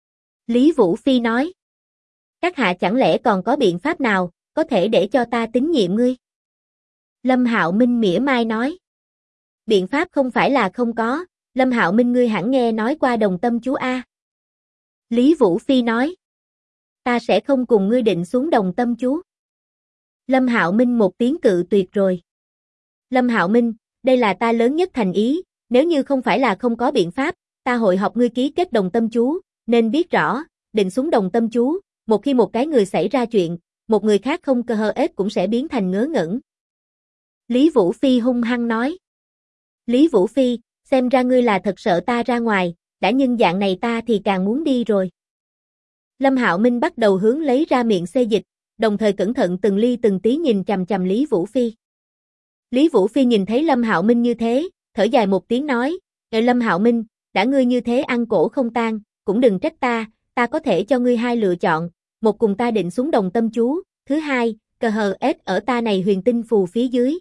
Lý Vũ Phi nói, các hạ chẳng lẽ còn có biện pháp nào, có thể để cho ta tín nhiệm ngươi? Lâm Hạo Minh mỉa mai nói, biện pháp không phải là không có, Lâm Hạo Minh ngươi hẳn nghe nói qua đồng tâm chú A. Lý Vũ Phi nói, ta sẽ không cùng ngươi định xuống đồng tâm chú. Lâm Hạo Minh một tiếng cự tuyệt rồi. Lâm Hạo Minh, đây là ta lớn nhất thành ý, nếu như không phải là không có biện pháp, ta hội họp ngươi ký kết đồng tâm chú, nên biết rõ, định xuống đồng tâm chú, một khi một cái người xảy ra chuyện, một người khác không cơ hơ ếch cũng sẽ biến thành ngớ ngẩn. Lý Vũ Phi hung hăng nói. Lý Vũ Phi, xem ra ngươi là thật sợ ta ra ngoài, đã nhưng dạng này ta thì càng muốn đi rồi. Lâm Hạo Minh bắt đầu hướng lấy ra miệng xê dịch, đồng thời cẩn thận từng ly từng tí nhìn chằm chằm Lý Vũ Phi. Lý Vũ Phi nhìn thấy Lâm Hạo Minh như thế, thở dài một tiếng nói, Lâm Hạo Minh, đã ngươi như thế ăn cổ không tan, cũng đừng trách ta có thể cho ngươi hai lựa chọn, một cùng ta định xuống đồng tâm chú, thứ hai, cờ hờ ếch ở ta này huyền tinh phù phía dưới.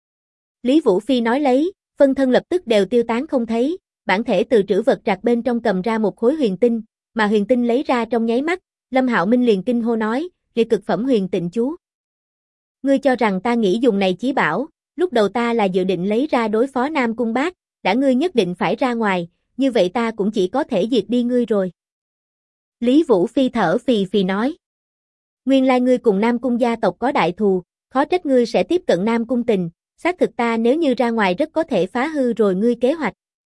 Lý Vũ Phi nói lấy, phân thân lập tức đều tiêu tán không thấy, bản thể từ trữ vật trạc bên trong cầm ra một khối huyền tinh, mà huyền tinh lấy ra trong nháy mắt, Lâm Hạo Minh liền kinh hô nói, liệt cực phẩm huyền tịnh chú. Ngươi cho rằng ta nghĩ dùng này chí bảo, lúc đầu ta là dự định lấy ra đối phó Nam Cung Bác, đã ngươi nhất định phải ra ngoài, như vậy ta cũng chỉ có thể diệt đi ngươi rồi. Lý Vũ Phi thở phì phì nói, nguyên lai ngươi cùng Nam Cung gia tộc có đại thù, khó trách ngươi sẽ tiếp cận Nam Cung Tình, xác thực ta nếu như ra ngoài rất có thể phá hư rồi ngươi kế hoạch.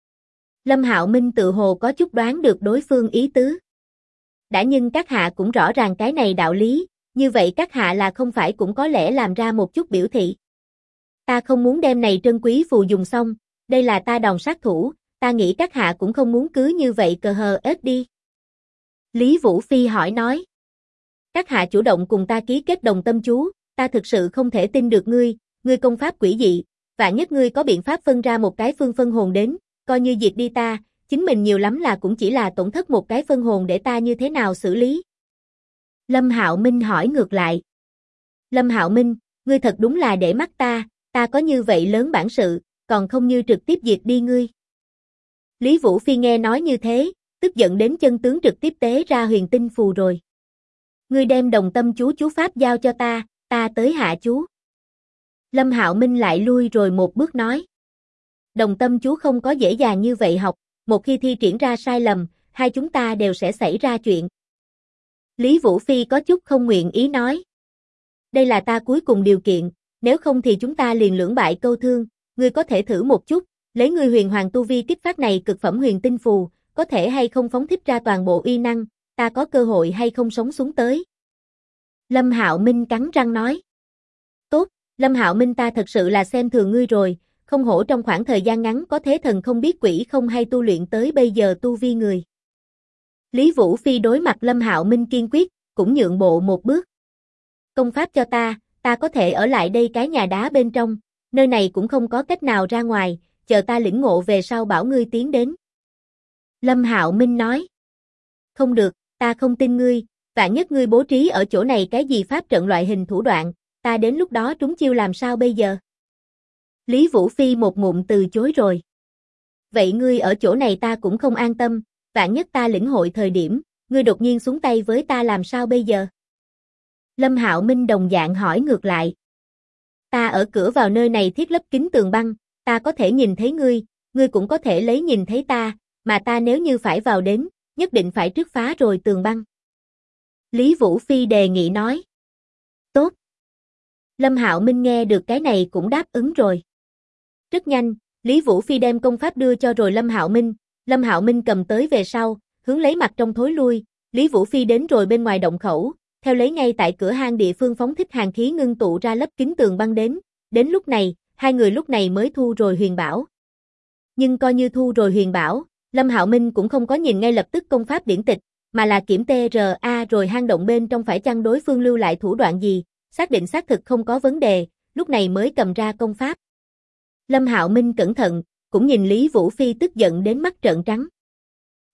Lâm Hạo Minh tự hồ có chút đoán được đối phương ý tứ. Đã nhưng các hạ cũng rõ ràng cái này đạo lý, như vậy các hạ là không phải cũng có lẽ làm ra một chút biểu thị. Ta không muốn đem này trân quý phù dùng xong, đây là ta đòn sát thủ, ta nghĩ các hạ cũng không muốn cứ như vậy cờ hờ ếch đi. Lý Vũ Phi hỏi nói. Các hạ chủ động cùng ta ký kết đồng tâm chú, ta thực sự không thể tin được ngươi công pháp quỷ dị, vạn nhất ngươi có biện pháp phân ra một cái phương phân hồn đến, coi như diệt đi ta, chính mình nhiều lắm là cũng chỉ là tổn thất một cái phân hồn để ta như thế nào xử lý. Lâm Hạo Minh hỏi ngược lại. Lâm Hạo Minh, ngươi thật đúng là để mắt ta có như vậy lớn bản sự, còn không như trực tiếp diệt đi ngươi. Lý Vũ Phi nghe nói như thế, tức giận đến chân tướng trực tiếp tế ra huyền tinh phù rồi. Ngươi đem đồng tâm chú pháp giao cho ta tới hạ chú. Lâm Hạo Minh lại lui rồi một bước nói. Đồng tâm chú không có dễ dàng như vậy học, một khi thi triển ra sai lầm, hai chúng ta đều sẽ xảy ra chuyện. Lý Vũ Phi có chút không nguyện ý nói. Đây là ta cuối cùng điều kiện, nếu không thì chúng ta liền lưỡng bại câu thương, ngươi có thể thử một chút, lấy ngươi huyền hoàng tu vi kích phát này cực phẩm huyền tinh phù, có thể hay không phóng thích ra toàn bộ uy năng, ta có cơ hội hay không sống xuống tới. Lâm Hạo Minh cắn răng nói. Tốt, Lâm Hạo Minh ta thật sự là xem thường ngươi rồi, không hổ trong khoảng thời gian ngắn có thế thần không biết quỷ không hay tu luyện tới bây giờ tu vi người. Lý Vũ Phi đối mặt Lâm Hạo Minh kiên quyết, cũng nhượng bộ một bước. Công pháp cho ta có thể ở lại đây cái nhà đá bên trong, nơi này cũng không có cách nào ra ngoài, chờ ta lĩnh ngộ về sau bảo ngươi tiến đến. Lâm Hạo Minh nói. Không được, ta không tin ngươi, vạn nhất ngươi bố trí ở chỗ này cái gì pháp trận loại hình thủ đoạn, ta đến lúc đó trúng chiêu làm sao bây giờ? Lý Vũ Phi một ngụm từ chối rồi. Vậy ngươi ở chỗ này ta cũng không an tâm, vạn nhất ta lĩnh hội thời điểm, ngươi đột nhiên xuống tay với ta làm sao bây giờ? Lâm Hạo Minh đồng dạng hỏi ngược lại. Ta ở cửa vào nơi này thiết lấp kín tường băng, ta có thể nhìn thấy ngươi cũng có thể lấy nhìn thấy ta, mà ta nếu như phải vào đến, nhất định phải trước phá rồi tường băng. Lý Vũ Phi đề nghị nói. Tốt. Lâm Hạo Minh nghe được cái này cũng đáp ứng rồi. Rất nhanh, Lý Vũ Phi đem công pháp đưa cho rồi Lâm Hạo Minh cầm tới về sau, hướng lấy mặt trong thối lui, Lý Vũ Phi đến rồi bên ngoài động khẩu, theo lấy ngay tại cửa hang địa phương phóng thích hàn khí ngưng tụ ra lấp kín tường băng đến lúc này, hai người lúc này mới thu rồi huyền bảo. Nhưng coi như thu rồi huyền bảo, Lâm Hạo Minh cũng không có nhìn ngay lập tức công pháp điển tịch, mà là kiểm TRA rồi hang động bên trong phải chăng đối phương lưu lại thủ đoạn gì, xác định xác thực không có vấn đề, lúc này mới cầm ra công pháp. Lâm Hạo Minh cẩn thận, cũng nhìn Lý Vũ Phi tức giận đến mắt trợn trắng.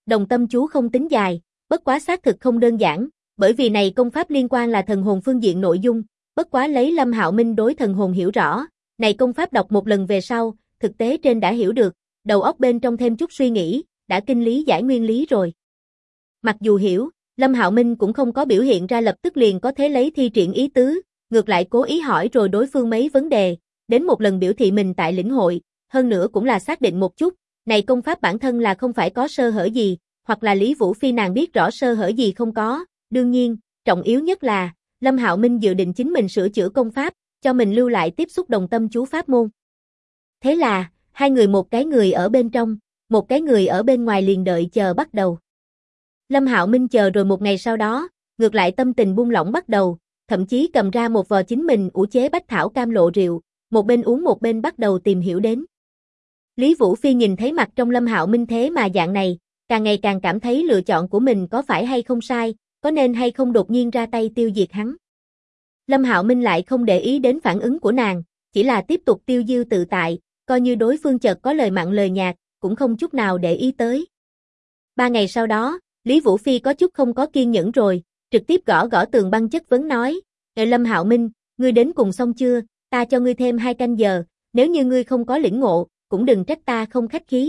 Đồng tâm chú không tính dài, bất quá xác thực không đơn giản, bởi vì này công pháp liên quan là thần hồn phương diện nội dung, bất quá lấy Lâm Hạo Minh đối thần hồn hiểu rõ, này công pháp đọc một lần về sau, thực tế trên đã hiểu được, đầu óc bên trong thêm chút suy nghĩ, đã kinh lý giải nguyên lý rồi. Mặc dù hiểu, Lâm Hạo Minh cũng không có biểu hiện ra lập tức liền có thế lấy thi triển ý tứ, ngược lại cố ý hỏi rồi đối phương mấy vấn đề, đến một lần biểu thị mình tại lĩnh hội, hơn nữa cũng là xác định một chút, này công pháp bản thân là không phải có sơ hở gì, hoặc là Lý Vũ Phi nàng biết rõ sơ hở gì không có, đương nhiên, trọng yếu nhất là, Lâm Hạo Minh dự định chính mình sửa chữa công pháp, cho mình lưu lại tiếp xúc đồng tâm chú pháp môn. Thế là, hai người một cái người ở bên trong, một cái người ở bên ngoài liền đợi chờ bắt đầu. Lâm Hạo Minh chờ rồi một ngày sau đó, ngược lại tâm tình buông lỏng bắt đầu, thậm chí cầm ra một vò chính mình ủ chế bách thảo cam lộ rượu, một bên uống một bên bắt đầu tìm hiểu đến. Lý Vũ Phi nhìn thấy mặt trong Lâm Hạo Minh thế mà dạng này, càng ngày càng cảm thấy lựa chọn của mình có phải hay không sai, có nên hay không đột nhiên ra tay tiêu diệt hắn. Lâm Hạo Minh lại không để ý đến phản ứng của nàng, chỉ là tiếp tục tiêu diêu tự tại, coi như đối phương chợt có lời mặn lời nhạt, cũng không chút nào để ý tới. 3 ngày sau đó, Lý Vũ Phi có chút không có kiên nhẫn rồi, trực tiếp gõ gõ tường băng chất vấn nói, Lâm Hạo Minh, ngươi đến cùng xong chưa, ta cho ngươi thêm 2 canh giờ, nếu như ngươi không có lĩnh ngộ, cũng đừng trách ta không khách khí.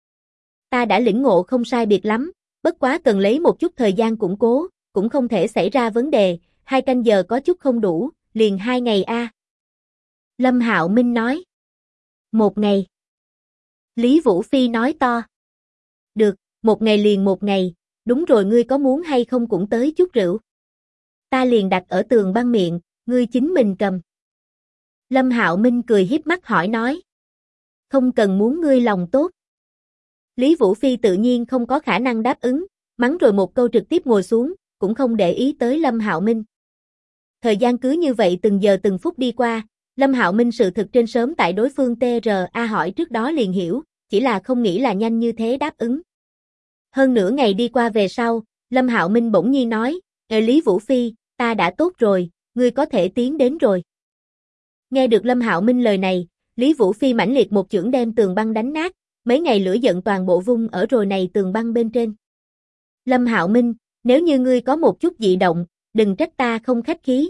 Ta đã lĩnh ngộ không sai biệt lắm, bất quá cần lấy một chút thời gian củng cố, cũng không thể xảy ra vấn đề, 2 canh giờ có chút không đủ, liền 2 ngày a. Lâm Hạo Minh nói. 1 ngày. Lý Vũ Phi nói to. Được, 1 ngày liền 1 ngày, đúng rồi ngươi có muốn hay không cũng tới chút rượu. Ta liền đặt ở tường băng miệng, ngươi chính mình cầm. Lâm Hạo Minh cười híp mắt hỏi nói. Không cần muốn ngươi lòng tốt. Lý Vũ Phi tự nhiên không có khả năng đáp ứng, mắng rồi một câu trực tiếp ngồi xuống, cũng không để ý tới Lâm Hạo Minh. Thời gian cứ như vậy từng giờ từng phút đi qua, Lâm Hạo Minh sự thực trên sớm tại đối phương TRA hỏi trước đó liền hiểu, chỉ là không nghĩ là nhanh như thế đáp ứng. Hơn nửa ngày đi qua về sau, Lâm Hạo Minh bỗng nhiên nói, Lý Vũ Phi, ta đã tốt rồi, ngươi có thể tiến đến rồi. Nghe được Lâm Hạo Minh lời này, Lý Vũ Phi mãnh liệt một chưởng đem tường băng đánh nát, mấy ngày lửa giận toàn bộ vung ở rồi này tường băng bên trên. Lâm Hạo Minh, nếu như ngươi có một chút dị động, đừng trách ta không khách khí.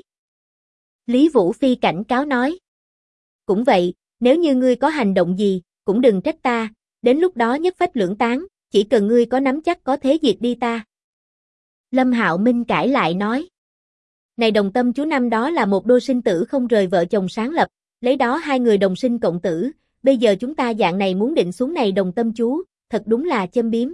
Lý Vũ Phi cảnh cáo nói. Cũng vậy, nếu như ngươi có hành động gì, cũng đừng trách ta, đến lúc đó nhất phách lưỡng tán, chỉ cần ngươi có nắm chắc có thế diệt đi ta. Lâm Hạo Minh cãi lại nói. Này đồng tâm chú năm đó là một đôi sinh tử không rời vợ chồng sáng lập, lấy đó hai người đồng sinh cộng tử, bây giờ chúng ta dạng này muốn định xuống này đồng tâm chú, thật đúng là châm biếm.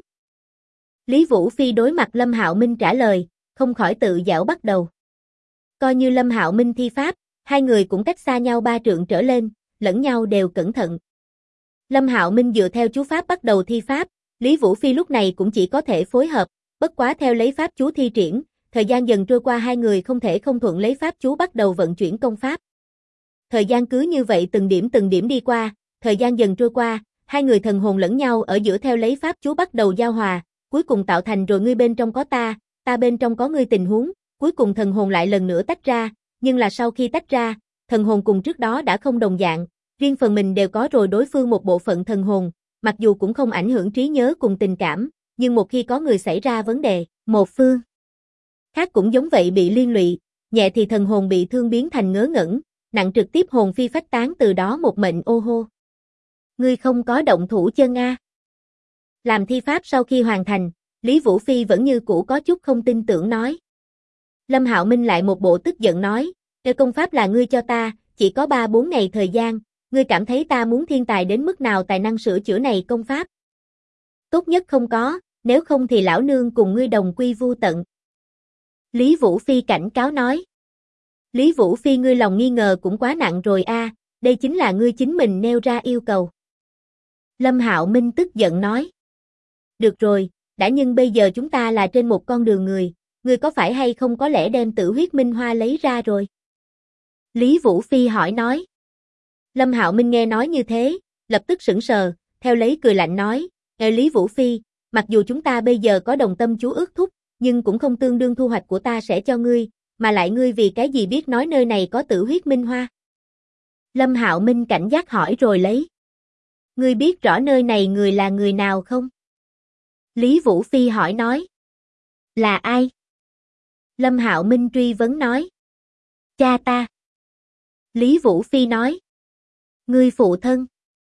Lý Vũ Phi đối mặt Lâm Hạo Minh trả lời, không khỏi tự giảo bắt đầu. Coi như Lâm Hạo Minh thi pháp, hai người cũng cách xa nhau 3 trượng trở lên, lẫn nhau đều cẩn thận. Lâm Hạo Minh dựa theo chú pháp bắt đầu thi pháp, Lý Vũ Phi lúc này cũng chỉ có thể phối hợp, bất quá theo lấy pháp chú thi triển, thời gian dần trôi qua hai người không thể không thuận lấy pháp chú bắt đầu vận chuyển công pháp. Thời gian cứ như vậy từng điểm đi qua, thời gian dần trôi qua, hai người thần hồn lẫn nhau ở giữa theo lấy pháp chú bắt đầu giao hòa, cuối cùng tạo thành rồi ngươi bên trong có ta bên trong có ngươi tình huống, cuối cùng thần hồn lại lần nữa tách ra, nhưng là sau khi tách ra, thần hồn cùng trước đó đã không đồng dạng, riêng phần mình đều có rồi đối phương một bộ phận thần hồn, mặc dù cũng không ảnh hưởng trí nhớ cùng tình cảm, nhưng một khi có người xảy ra vấn đề, một phương khác cũng giống vậy bị liên lụy, nhẹ thì thần hồn bị thương biến thành ngớ ngẩn, nặng trực tiếp hồn phi phách tán từ đó một mệnh ô hô. Ngươi không có động thủ chân a? Làm thi pháp sau khi hoàn thành, Lý Vũ Phi vẫn như cũ có chút không tin tưởng nói. Lâm Hạo Minh lại một bộ tức giận nói, "Cái công pháp là ngươi cho ta, chỉ có 3-4 ngày thời gian, ngươi cảm thấy ta muốn thiên tài đến mức nào tài năng sửa chữa này công pháp? Tốt nhất không có, nếu không thì lão nương cùng ngươi đồng quy vu tận." Lý Vũ Phi cảnh cáo nói. Lý Vũ Phi ngươi lòng nghi ngờ cũng quá nặng rồi a, đây chính là ngươi chính mình nêu ra yêu cầu. Lâm Hạo Minh tức giận nói. Được rồi, đã nhưng bây giờ chúng ta là trên một con đường người, ngươi có phải hay không có lẽ đem Tử Huyết Minh Hoa lấy ra rồi? Lý Vũ Phi hỏi nói. Lâm Hạo Minh nghe nói như thế, lập tức sững sờ, theo lấy cười lạnh nói, Lý Vũ Phi, mặc dù chúng ta bây giờ có đồng tâm chú ước thúc, nhưng cũng không tương đương thu hoạch của ta sẽ cho ngươi, mà lại ngươi vì cái gì biết nói nơi này có Tử Huyết Minh Hoa? Lâm Hạo Minh cảnh giác hỏi rồi lấy. Ngươi biết rõ nơi này người là người nào không? Lý Vũ Phi hỏi nói. Là ai? Lâm Hạo Minh truy vấn nói. Cha ta. Lý Vũ Phi nói. Ngươi phụ thân.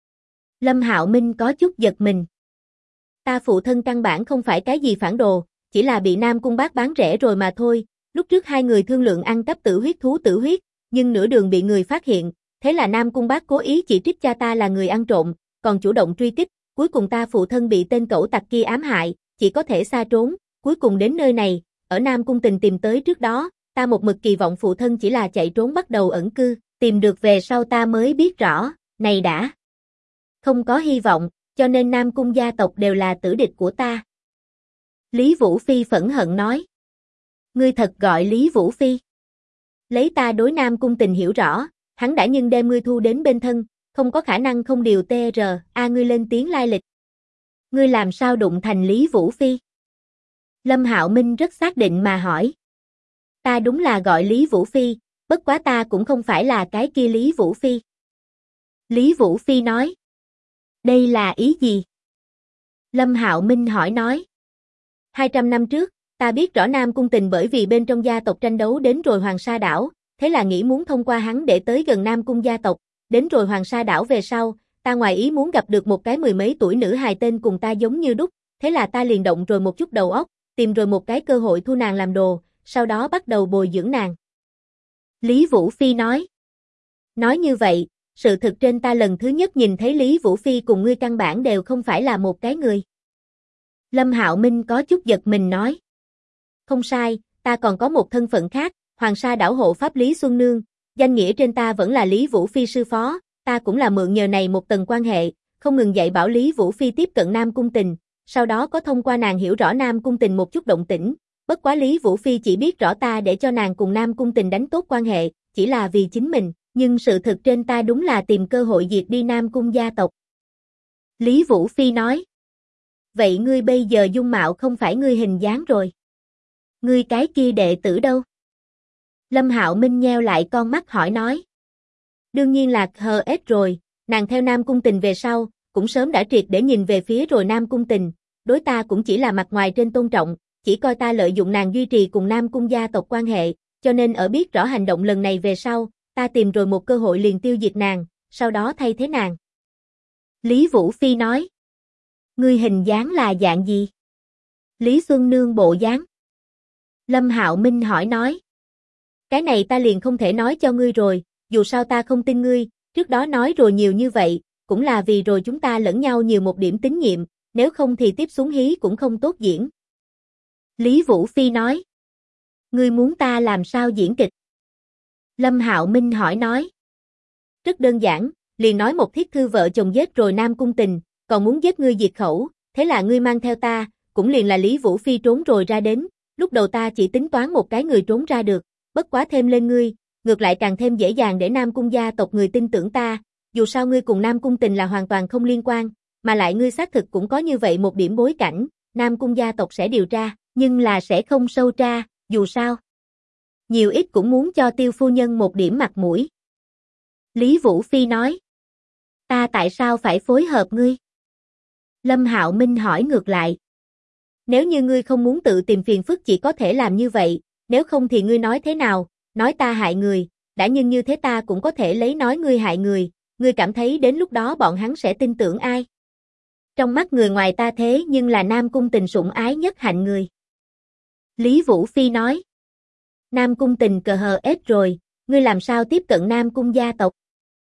Lâm Hạo Minh có chút giật mình. Ta phụ thân căn bản không phải cái gì phản đồ, chỉ là bị Nam Cung Bác bán rẻ rồi mà thôi. Lúc trước hai người thương lượng ăn cắp tử huyết thú tử huyết, nhưng nửa đường bị người phát hiện, thế là Nam Cung Bác cố ý chỉ trích cha ta là người ăn trộm, còn chủ động truy kích, cuối cùng ta phụ thân bị tên cẩu tặc kia ám hại, chỉ có thể xa trốn, cuối cùng đến nơi này, ở Nam Cung Tình tìm tới trước đó, ta một mực kỳ vọng phụ thân chỉ là chạy trốn bắt đầu ẩn cư, tìm được về sau ta mới biết rõ, này đã không có hy vọng, cho nên Nam Cung gia tộc đều là tử địch của ta. Lý Vũ Phi phẫn hận nói. Ngươi thật gọi Lý Vũ Phi. Lấy ta đối Nam Cung Tình hiểu rõ, hắn đã nhưng đem ngươi thu đến bên thân, không có khả năng không điều TR, ngươi lên tiếng lai lịch. Ngươi làm sao đụng thành Lý Vũ Phi? Lâm Hạo Minh rất xác định mà hỏi. Ta đúng là gọi Lý Vũ Phi, bất quá ta cũng không phải là cái kia Lý Vũ Phi. Lý Vũ Phi nói. Đây là ý gì? Lâm Hạo Minh hỏi nói. 200 năm trước, ta biết rõ Nam Cung Tình bởi vì bên trong gia tộc tranh đấu đến rồi Hoàng Sa đảo, thế là nghĩ muốn thông qua hắn để tới gần Nam Cung gia tộc, đến rồi Hoàng Sa đảo về sau, ta ngoài ý muốn gặp được một cái mười mấy tuổi nữ hài tên cùng ta giống như đúc, thế là ta liền động rồi một chút đầu óc, tìm rồi một cái cơ hội thu nàng làm đồ, sau đó bắt đầu bồi dưỡng nàng. Lý Vũ Phi nói. Nói như vậy, sự thực trên ta lần thứ nhất nhìn thấy Lý Vũ Phi cùng ngươi căn bản đều không phải là một cái người. Lâm Hạo Minh có chút giật mình nói. Không sai, ta còn có một thân phận khác, Hoàng Sa đảo hộ pháp Lý Xuân Nương, danh nghĩa trên ta vẫn là Lý Vũ Phi sư phó, ta cũng là mượn nhờ này một tầng quan hệ, không ngừng dạy bảo Lý Vũ Phi tiếp cận Nam Cung Tình, sau đó có thông qua nàng hiểu rõ Nam Cung Tình một chút động tĩnh, bất quá Lý Vũ Phi chỉ biết rõ ta để cho nàng cùng Nam Cung Tình đánh tốt quan hệ, chỉ là vì chính mình, nhưng sự thực trên ta đúng là tìm cơ hội diệt đi Nam Cung gia tộc. Lý Vũ Phi nói. Vậy ngươi bây giờ dung mạo không phải ngươi hình dáng rồi. Ngươi cái kia đệ tử đâu? Lâm Hạo Minh nheo lại con mắt hỏi nói. Đương nhiên là HS rồi, nàng theo Nam Cung Tình về sau, cũng sớm đã triệt để nhìn về phía rồi Nam Cung Tình, đối ta cũng chỉ là mặt ngoài trên tôn trọng, chỉ coi ta lợi dụng nàng duy trì cùng Nam Cung gia tộc quan hệ, cho nên ở biết rõ hành động lần này về sau, ta tìm rồi một cơ hội liền tiêu diệt nàng, sau đó thay thế nàng. Lý Vũ Phi nói. Ngươi hình dáng là dạng gì? Lý Xuân Nương bộ dáng. Lâm Hạo Minh hỏi nói. Cái này ta liền không thể nói cho ngươi rồi, dù sao ta không tin ngươi, trước đó nói rồi nhiều như vậy, cũng là vì rồi chúng ta lẫn nhau nhiều một điểm tín nhiệm, nếu không thì tiếp xuống hí cũng không tốt diễn. Lý Vũ Phi nói. Ngươi muốn ta làm sao diễn kịch? Lâm Hạo Minh hỏi nói. Rất đơn giản, liền nói một thiết thư vợ chồng giết rồi Nam Cung Tình, còn muốn giết ngươi diệt khẩu, thế là ngươi mang theo ta, cũng liền là Lý Vũ Phi trốn rồi ra đến, lúc đầu ta chỉ tính toán một cái người trốn ra được, bất quá thêm lên ngươi, ngược lại càng thêm dễ dàng để Nam Cung gia tộc người tin tưởng ta, dù sao ngươi cùng Nam Cung Tình là hoàn toàn không liên quan, mà lại ngươi xác thực cũng có như vậy một điểm bối cảnh, Nam Cung gia tộc sẽ điều tra, nhưng là sẽ không sâu tra, dù sao. Nhiều ít cũng muốn cho Tiêu phu nhân một điểm mặt mũi. Lý Vũ Phi nói. Ta tại sao phải phối hợp ngươi? Lâm Hạo Minh hỏi ngược lại. Nếu như ngươi không muốn tự tìm phiền phức chỉ có thể làm như vậy, nếu không thì ngươi nói thế nào, nói ta hại người, đã nhưng như thế ta cũng có thể lấy nói ngươi hại người, ngươi cảm thấy đến lúc đó bọn hắn sẽ tin tưởng ai? Trong mắt người ngoài ta thế nhưng là Nam Cung Tình sủng ái nhất hạnh người. Lý Vũ Phi nói. Nam Cung Tình cờ hờ ết rồi, ngươi làm sao tiếp cận Nam Cung gia tộc?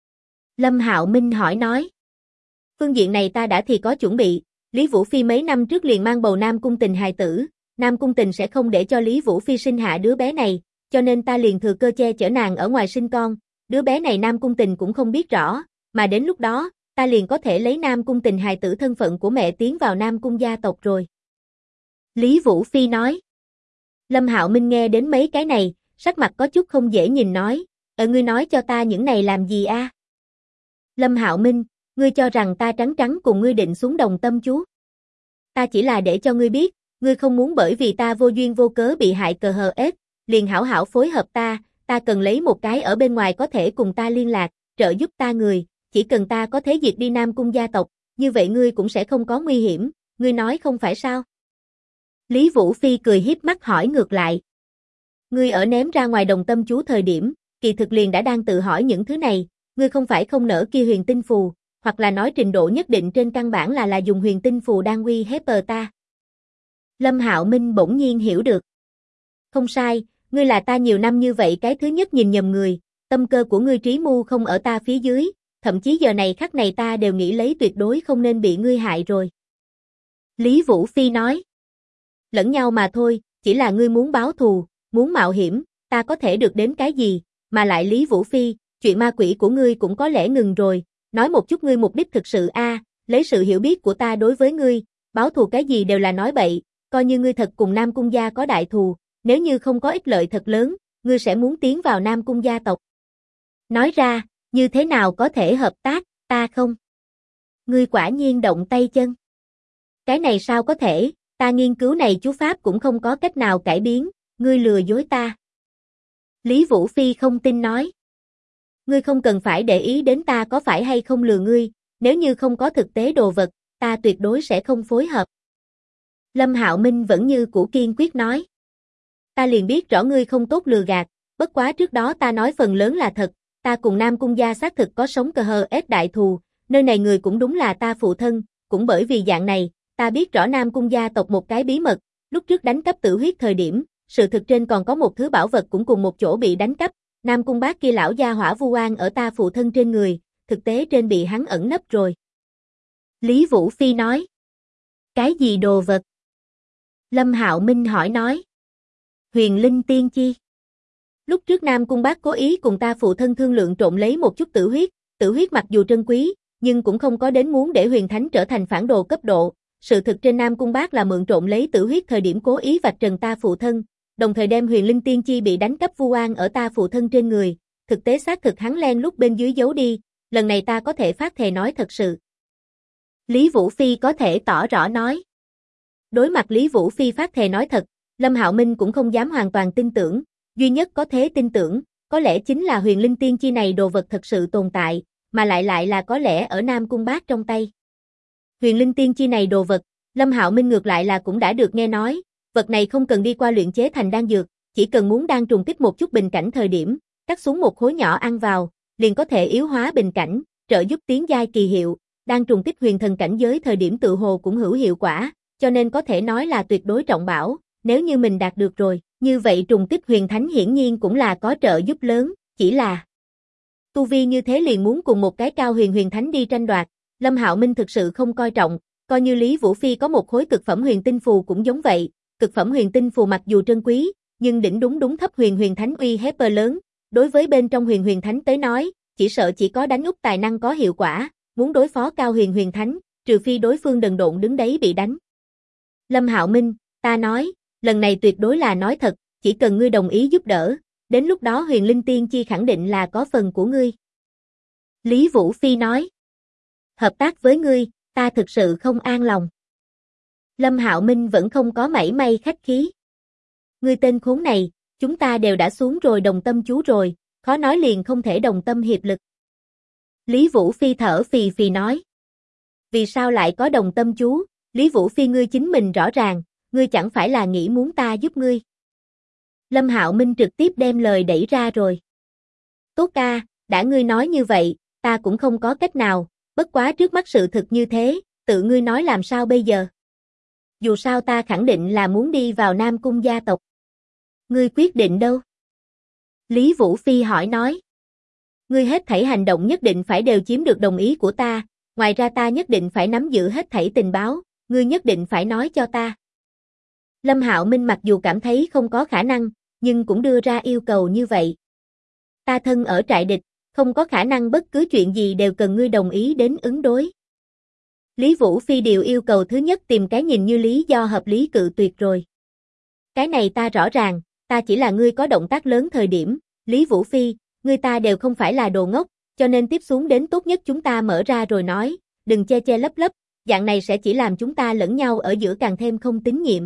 Lâm Hạo Minh hỏi nói. Phương diện này ta đã thì có chuẩn bị, Lý Vũ Phi mấy năm trước liền mang bầu Nam Cung Tình hài tử, Nam Cung Tình sẽ không để cho Lý Vũ Phi sinh hạ đứa bé này, cho nên ta liền thừa cơ che chở nàng ở ngoài sinh con, đứa bé này Nam Cung Tình cũng không biết rõ, mà đến lúc đó, ta liền có thể lấy Nam Cung Tình hài tử thân phận của mẹ tiến vào Nam Cung gia tộc rồi. Lý Vũ Phi nói. Lâm Hạo Minh nghe đến mấy cái này, sắc mặt có chút không dễ nhìn nói, ngươi nói cho ta những này làm gì a? Lâm Hạo Minh, ngươi cho rằng ta trắng trắng cùng ngươi định xuống đồng tâm chú. Ta chỉ là để cho ngươi biết, ngươi không muốn bởi vì ta vô duyên vô cớ bị hại cờ hờ ết, liền hảo hảo phối hợp ta cần lấy một cái ở bên ngoài có thể cùng ta liên lạc, trợ giúp ta người, chỉ cần ta có thể diệt đi Nam Cung gia tộc, như vậy ngươi cũng sẽ không có nguy hiểm, ngươi nói không phải sao? Lý Vũ Phi cười hiếp mắt hỏi ngược lại. Ngươi ở ném ra ngoài đồng tâm chú thời điểm, kỳ thực liền đã đang tự hỏi những thứ này, ngươi không phải không nỡ kia huyền tinh phù, hoặc là nói trình độ nhất định trên căn bản là dùng huyền tinh phù đang uy hiếp ta. Lâm Hạo Minh bỗng nhiên hiểu được. Không sai, ngươi là ta nhiều năm như vậy cái thứ nhất nhìn nhầm người, tâm cơ của ngươi trí mưu không ở ta phía dưới, thậm chí giờ này khắc này ta đều nghĩ lấy tuyệt đối không nên bị ngươi hại rồi. Lý Vũ Phi nói. Lẫn nhau mà thôi, chỉ là ngươi muốn báo thù, muốn mạo hiểm, ta có thể được đến cái gì, mà lại Lý Vũ Phi, chuyện ma quỷ của ngươi cũng có lẽ ngừng rồi, nói một chút ngươi mục đích thực sự lấy sự hiểu biết của ta đối với ngươi, báo thù cái gì đều là nói bậy, coi như ngươi thật cùng Nam Cung gia có đại thù, nếu như không có ích lợi thật lớn, ngươi sẽ muốn tiến vào Nam Cung gia tộc. Nói ra, như thế nào có thể hợp tác, ta không? Ngươi quả nhiên động tay chân. Cái này sao có thể, ta nghiên cứu này chú pháp cũng không có cách nào cải biến, ngươi lừa dối ta. Lý Vũ Phi không tin nói. Ngươi không cần phải để ý đến ta có phải hay không lừa ngươi, nếu như không có thực tế đồ vật, ta tuyệt đối sẽ không phối hợp. Lâm Hạo Minh vẫn như cũ kiên quyết nói. Ta liền biết rõ ngươi không tốt lừa gạt, bất quá trước đó ta nói phần lớn là thật, ta cùng Nam Cung gia xác thực có sống cờ hờ ết đại thù, nơi này người cũng đúng là ta phụ thân, cũng bởi vì dạng này, ta biết rõ Nam Cung gia tộc một cái bí mật, lúc trước đánh cắp tử huyết thời điểm, sự thực trên còn có một thứ bảo vật cũng cùng một chỗ bị đánh cắp, Nam Cung bác kia lão gia hỏa vu oan ở ta phụ thân trên người, thực tế trên bị hắn ẩn nấp rồi. Lý Vũ Phi nói. Cái gì đồ vật? Lâm Hạo Minh hỏi nói. Huyền linh tiên chi. Lúc trước Nam Cung bác cố ý cùng ta phụ thân thương lượng trộn lấy một chút tử huyết mặc dù trân quý, nhưng cũng không có đến muốn để huyền thánh trở thành phản đồ cấp độ. Sự thực trên Nam Cung bác là mượn trộn lấy tử huyết thời điểm cố ý vạch trần ta phụ thân, đồng thời đem huyền linh tiên chi bị đánh cắp vu oan ở ta phụ thân trên người, thực tế xác thực hắn len lúc bên dưới giấu đi, lần này ta có thể phát thề nói thật sự. Lý Vũ Phi có thể tỏ rõ nói. Đối mặt Lý Vũ Phi phát thề nói thật, Lâm Hạo Minh cũng không dám hoàn toàn tin tưởng, duy nhất có thể tin tưởng, có lẽ chính là huyền linh tiên chi này đồ vật thật sự tồn tại, mà lại là có lẽ ở Nam Cung bác trong tay. Huyền linh tiên chi này đồ vật, Lâm Hạo Minh ngược lại là cũng đã được nghe nói, vật này không cần đi qua luyện chế thành đan dược, chỉ cần muốn đan trùng kích một chút bình cảnh thời điểm, cắt xuống một khối nhỏ ăn vào, liền có thể yếu hóa bình cảnh, trợ giúp tiến giai kỳ hiệu, đan trùng kích huyền thần cảnh giới thời điểm tự hồ cũng hữu hiệu quả, cho nên có thể nói là tuyệt đối trọng bảo, nếu như mình đạt được rồi, như vậy trùng kích huyền thánh hiển nhiên cũng là có trợ giúp lớn, chỉ là tu vi như thế liền muốn cùng một cái cao huyền thánh đi tranh đoạt, Lâm Hạo Minh thực sự không coi trọng, coi như Lý Vũ Phi có một khối cực phẩm huyền tinh phù cũng giống vậy, cực phẩm huyền tinh phù mặc dù trân quý, nhưng đỉnh đúng thấp huyền thánh uy hiếp lớn, đối với bên trong huyền thánh tới nói, chỉ sợ chỉ có đánh úp tài năng có hiệu quả, muốn đối phó cao huyền thánh, trừ phi đối phương đần độn đứng đấy bị đánh. Lâm Hạo Minh, ta nói, lần này tuyệt đối là nói thật, chỉ cần ngươi đồng ý giúp đỡ, đến lúc đó huyền linh tiên chi khẳng định là có phần của ngươi. Lý Vũ Phi nói, hợp tác với ngươi, ta thực sự không an lòng. Lâm Hạo Minh vẫn không có mảy may khách khí. Ngươi tên khốn này, chúng ta đều đã xuống rồi đồng tâm chú rồi, khó nói liền không thể đồng tâm hiệp lực. Lý Vũ Phi thở phì phì nói. Vì sao lại có đồng tâm chú, Lý Vũ Phi ngươi chính mình rõ ràng, ngươi chẳng phải là nghĩ muốn ta giúp ngươi. Lâm Hạo Minh trực tiếp đem lời đẩy ra rồi. Tốt ca, đã ngươi nói như vậy, ta cũng không có cách nào, bất quá trước mắt sự thực như thế, tự ngươi nói làm sao bây giờ. Dù sao ta khẳng định là muốn đi vào Nam Cung gia tộc. Ngươi quyết định đâu? Lý Vũ Phi hỏi nói. Ngươi hết thảy hành động nhất định phải đều chiếm được đồng ý của ta, ngoài ra ta nhất định phải nắm giữ hết thảy tình báo, ngươi nhất định phải nói cho ta. Lâm Hạo Minh mặc dù cảm thấy không có khả năng, nhưng cũng đưa ra yêu cầu như vậy. Ta thân ở trại địch, không có khả năng bất cứ chuyện gì đều cần ngươi đồng ý đến ứng đối. Lý Vũ Phi điều yêu cầu thứ nhất tìm cái nhìn như lý do hợp lý cự tuyệt rồi. Cái này ta rõ ràng, ta chỉ là ngươi có động tác lớn thời điểm, Lý Vũ Phi, ngươi ta đều không phải là đồ ngốc, cho nên tiếp xuống đến tốt nhất chúng ta mở ra rồi nói, đừng che che lấp lấp, dạng này sẽ chỉ làm chúng ta lẫn nhau ở giữa càng thêm không tín nhiệm.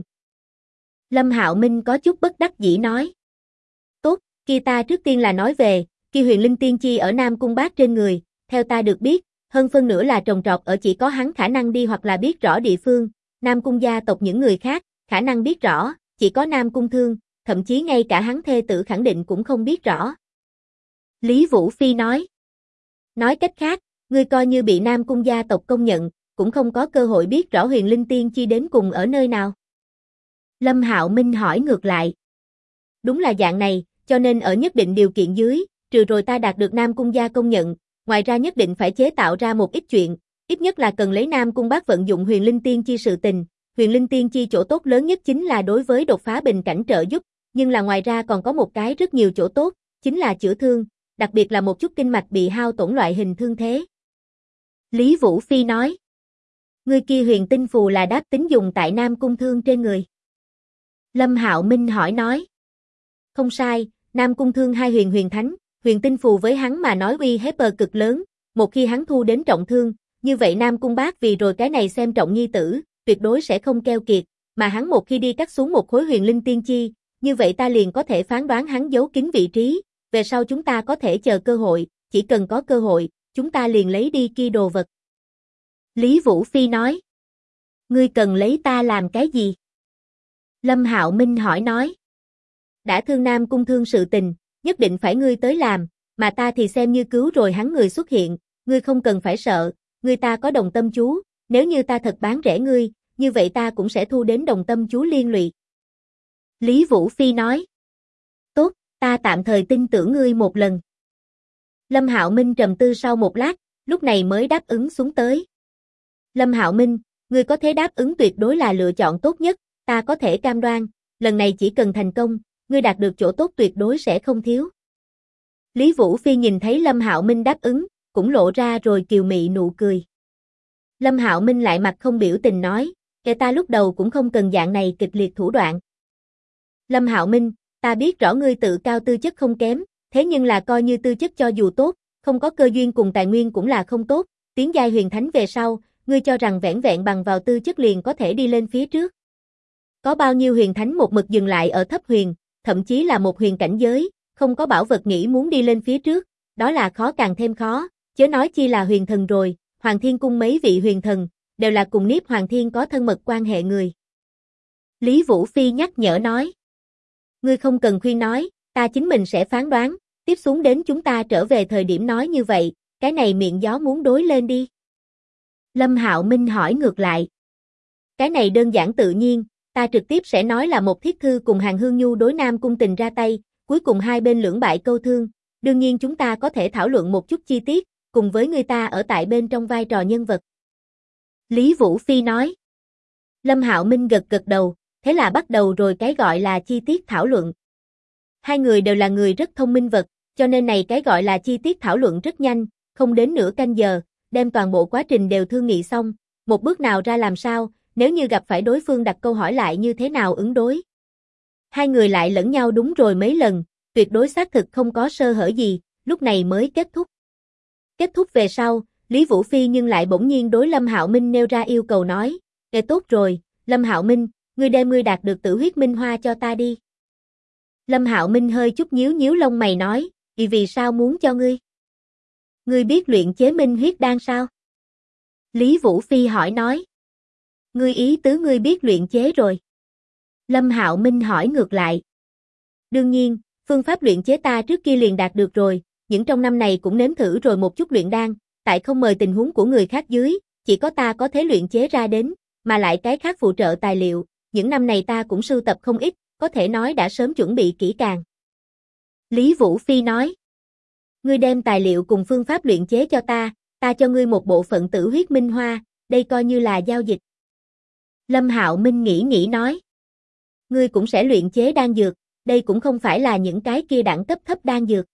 Lâm Hạo Minh có chút bất đắc dĩ nói. Tốt, kia ta trước tiên là nói về, kia huyền linh tiên chi ở Nam Cung bác trên người, theo ta được biết, hơn phân nửa là trồng trọt ở chỉ có hắn khả năng đi hoặc là biết rõ địa phương, Nam Cung gia tộc những người khác, khả năng biết rõ, chỉ có Nam Cung Thương, thậm chí ngay cả hắn thê tử khẳng định cũng không biết rõ. Lý Vũ Phi nói. Nói cách khác, ngươi coi như bị Nam Cung gia tộc công nhận, cũng không có cơ hội biết rõ Huyền Linh Tiên Chi đến cùng ở nơi nào. Lâm Hạo Minh hỏi ngược lại. Đúng là dạng này, cho nên ở nhất định điều kiện dưới, trừ rồi ta đạt được Nam Cung gia công nhận, ngoài ra nhất định phải chế tạo ra một ít chuyện, ít nhất là cần lấy Nam Cung Bác vận dụng Huyền Linh Tiên Chi sự tình. Huyền Linh Tiên Chi chỗ tốt lớn nhất chính là đối với đột phá bình cảnh trợ giúp, nhưng là ngoài ra còn có một cái rất nhiều chỗ tốt, chính là chữa thương, đặc biệt là một chút kinh mạch bị hao tổn loại hình thương thế. Lý Vũ Phi nói. Người kia huyền tinh phù là đáp tính dùng tại Nam Cung Thương trên người. Lâm Hạo Minh hỏi nói. Không sai, Nam Cung Thương hai huyền thánh, huyền tinh phù với hắn mà nói uy hiếp cực lớn, một khi hắn thu đến trọng thương, như vậy Nam Cung Bác vì rồi cái này xem trọng nhi tử, tuyệt đối sẽ không keo kiệt, mà hắn một khi đi cắt xuống một khối huyền linh tiên chi, như vậy ta liền có thể phán đoán hắn giấu kín vị trí, về sau chúng ta có thể chờ cơ hội, chỉ cần có cơ hội, chúng ta liền lấy đi kia đồ vật. Lý Vũ Phi nói. Ngươi cần lấy ta làm cái gì? Lâm Hạo Minh hỏi nói. Đã thương Nam Cung Thương sự tình, nhất định phải ngươi tới làm, mà ta thì xem như cứu rồi hắn người xuất hiện, ngươi không cần phải sợ, ngươi ta có đồng tâm chú, nếu như ta thật bán rẻ ngươi, như vậy ta cũng sẽ thu đến đồng tâm chú liên lụy. Lý Vũ Phi nói. Tốt, ta tạm thời tin tưởng ngươi một lần. Lâm Hạo Minh trầm tư sau một lát, lúc này mới đáp ứng xuống tới. Lâm Hạo Minh, ngươi có thể đáp ứng tuyệt đối là lựa chọn tốt nhất, ta có thể cam đoan, lần này chỉ cần thành công, ngươi đạt được chỗ tốt tuyệt đối sẽ không thiếu. Lý Vũ Phi nhìn thấy Lâm Hạo Minh đáp ứng, cũng lộ ra rồi kiều mị nụ cười. Lâm Hạo Minh lại mặt không biểu tình nói, kể ta lúc đầu cũng không cần dạng này kịch liệt thủ đoạn. Lâm Hạo Minh, ta biết rõ ngươi tự cao tư chất không kém, thế nhưng là coi như tư chất cho dù tốt, không có cơ duyên cùng tài nguyên cũng là không tốt, tiến giai huyền thánh về sau, ngươi cho rằng vẻn vẹn bằng vào tư chất liền có thể đi lên phía trước. Có bao nhiêu huyền thánh một mực dừng lại ở thấp huyền, thậm chí là một huyền cảnh giới, không có bảo vật nghĩ muốn đi lên phía trước, đó là khó càng thêm khó, chớ nói chi là huyền thần rồi, Hoàng Thiên Cung mấy vị huyền thần, đều là cùng Niếp Hoàng Thiên có thân mật quan hệ người. Lý Vũ Phi nhắc nhở nói. Ngươi không cần khuyên nói, ta chính mình sẽ phán đoán, tiếp xuống đến chúng ta trở về thời điểm nói như vậy, cái này miệng gió muốn đối lên đi. Lâm Hạo Minh hỏi ngược lại. Cái này đơn giản tự nhiên, ta trực tiếp sẽ nói là một thiết thư cùng Hàn Hương Nhu đối Nam Cung Tình ra tay, cuối cùng hai bên lưỡng bại câu thương, đương nhiên chúng ta có thể thảo luận một chút chi tiết, cùng với người ta ở tại bên trong vai trò nhân vật. Lý Vũ Phi nói. Lâm Hạo Minh gật gật đầu, thế là bắt đầu rồi cái gọi là chi tiết thảo luận. Hai người đều là người rất thông minh vật, cho nên này cái gọi là chi tiết thảo luận rất nhanh, không đến nửa canh giờ, đem toàn bộ quá trình đều thương nghị xong, một bước nào ra làm sao, nếu như gặp phải đối phương đặt câu hỏi lại như thế nào ứng đối. Hai người lại lẫn nhau đúng rồi mấy lần, tuyệt đối xác thực không có sơ hở gì, lúc này mới kết thúc. Kết thúc về sau, Lý Vũ Phi nhưng lại bỗng nhiên đối Lâm Hạo Minh nêu ra yêu cầu nói, tốt rồi, Lâm Hạo Minh, ngươi đem ngươi đạt được tử huyết minh hoa cho ta đi. Lâm Hạo Minh hơi chút nhíu nhíu lông mày nói, vì sao muốn cho ngươi? Ngươi biết luyện chế minh huyết đan sao? Lý Vũ Phi hỏi nói. Ngươi ý tứ ngươi biết luyện chế rồi. Lâm Hạo Minh hỏi ngược lại. Đương nhiên, phương pháp luyện chế ta trước kia liền đạt được rồi, những trong năm này cũng nếm thử rồi một chút luyện đan, tại không mời tình huống của người khác dưới, chỉ có ta có thể luyện chế ra đến, mà lại cái khác phụ trợ tài liệu, những năm này ta cũng sưu tập không ít, có thể nói đã sớm chuẩn bị kỹ càng. Lý Vũ Phi nói. Ngươi đem tài liệu cùng phương pháp luyện chế cho ta cho ngươi một bộ phận tử huyết minh hoa, đây coi như là giao dịch. Lâm Hạo Minh nghĩ nói. Ngươi cũng sẽ luyện chế đan dược, đây cũng không phải là những cái kia đẳng cấp thấp đan dược.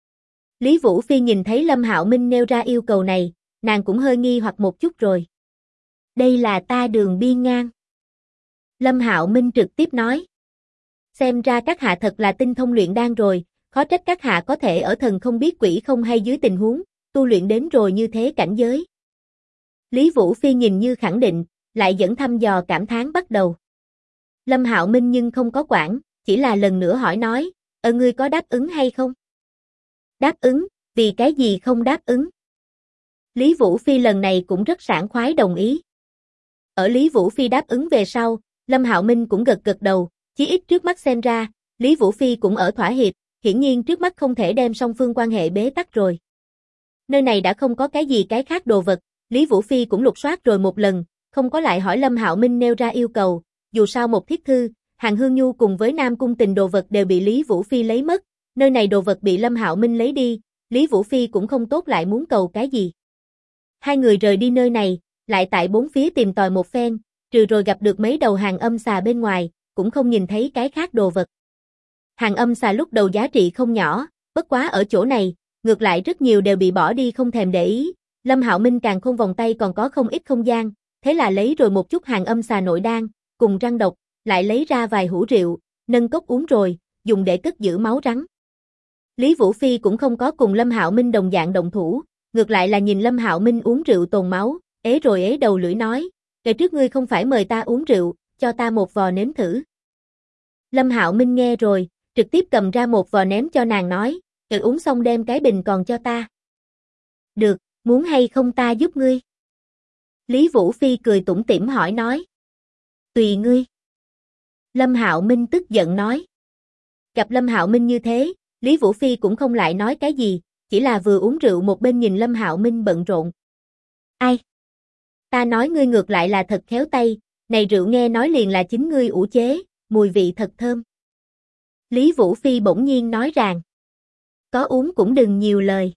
Lý Vũ Phi nhìn thấy Lâm Hạo Minh nêu ra yêu cầu này, nàng cũng hơi nghi hoặc một chút rồi. Đây là ta đường biên ngang. Lâm Hạo Minh trực tiếp nói. Xem ra các hạ thật là tinh thông luyện đan rồi, khó trách các hạ có thể ở thần không biết quỷ không hay dưới tình huống, tu luyện đến rồi như thế cảnh giới. Lý Vũ Phi nhìn như khẳng định, lại dẫn thăm dò cảm thán bắt đầu. Lâm Hạo Minh nhưng không có quản, chỉ là lần nữa hỏi nói, ngươi có đáp ứng hay không? Đáp ứng, vì cái gì không đáp ứng? Lý Vũ Phi lần này cũng rất sảng khoái đồng ý. Ở Lý Vũ Phi đáp ứng về sau, Lâm Hạo Minh cũng gật gật đầu, chí ít trước mắt xem ra, Lý Vũ Phi cũng ở thỏa hiệp, hiển nhiên trước mắt không thể đem song phương quan hệ bế tắc rồi. Nơi này đã không có cái gì cái khác đồ vật, Lý Vũ Phi cũng lục soát rồi một lần, không có lại hỏi Lâm Hạo Minh nêu ra yêu cầu, dù sao một thiết thư, Hàng Hương Nhu cùng với Nam Cung Tình đồ vật đều bị Lý Vũ Phi lấy mất, nơi này đồ vật bị Lâm Hạo Minh lấy đi, Lý Vũ Phi cũng không tốt lại muốn cầu cái gì. Hai người rời đi nơi này, lại tại bốn phía tìm tòi một phen, trừ rồi gặp được mấy đầu hàng âm xà bên ngoài, cũng không nhìn thấy cái khác đồ vật. Hàng âm xà lúc đầu giá trị không nhỏ, bất quá ở chỗ này, ngược lại rất nhiều đều bị bỏ đi không thèm để ý. Lâm Hạo Minh càng không vòng tay còn có không ít không gian, thế là lấy rồi một chút hàng âm xà nội đan, cùng răng độc, lại lấy ra vài hũ rượu, nâng cốc uống rồi, dùng để cất giữ máu rắn. Lý Vũ Phi cũng không có cùng Lâm Hạo Minh đồng dạng động thủ, ngược lại là nhìn Lâm Hạo Minh uống rượu tồn máu, ế rồi ế đầu lưỡi nói, ngày trước ngươi không phải mời ta uống rượu, cho ta một vò nếm thử. Lâm Hạo Minh nghe rồi, trực tiếp cầm ra một vò ném cho nàng nói, uống xong đem cái bình còn cho ta. Được, muốn hay không ta giúp ngươi? Lý Vũ Phi cười tủm tỉm hỏi nói. Tùy ngươi. Lâm Hạo Minh tức giận nói. Gặp Lâm Hạo Minh như thế, Lý Vũ Phi cũng không lại nói cái gì, chỉ là vừa uống rượu một bên nhìn Lâm Hạo Minh bận rộn. Ai? Ta nói ngươi ngược lại là thật khéo tay, này rượu nghe nói liền là chính ngươi ủ chế, mùi vị thật thơm. Lý Vũ Phi bỗng nhiên nói rằng, có uống cũng đừng nhiều lời.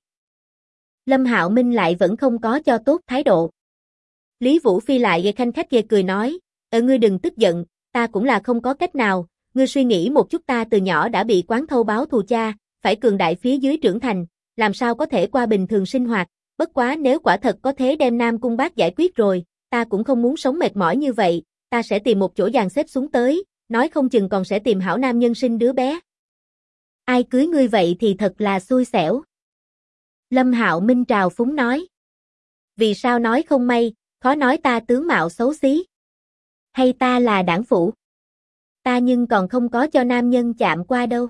Lâm Hạo Minh lại vẫn không có cho tốt thái độ. Lý Vũ Phi lại ghê khanh khách ghê cười nói, ngươi đừng tức giận, ta cũng là không có cách nào, ngươi suy nghĩ một chút ta từ nhỏ đã bị quán thâu báo thù cha, phải cường đại phía dưới trưởng thành, làm sao có thể qua bình thường sinh hoạt, bất quá nếu quả thật có thế đem Nam Cung Bác giải quyết rồi, ta cũng không muốn sống mệt mỏi như vậy, ta sẽ tìm một chỗ dàn xếp xuống tới, nói không chừng còn sẽ tìm hảo nam nhân sinh đứa bé. Ai cưới ngươi vậy thì thật là xui xẻo. Lâm Hạo Minh trào phúng nói. Vì sao nói không may, khó nói ta tướng mạo xấu xí. Hay ta là đảng phụ. Ta nhưng còn không có cho nam nhân chạm qua đâu.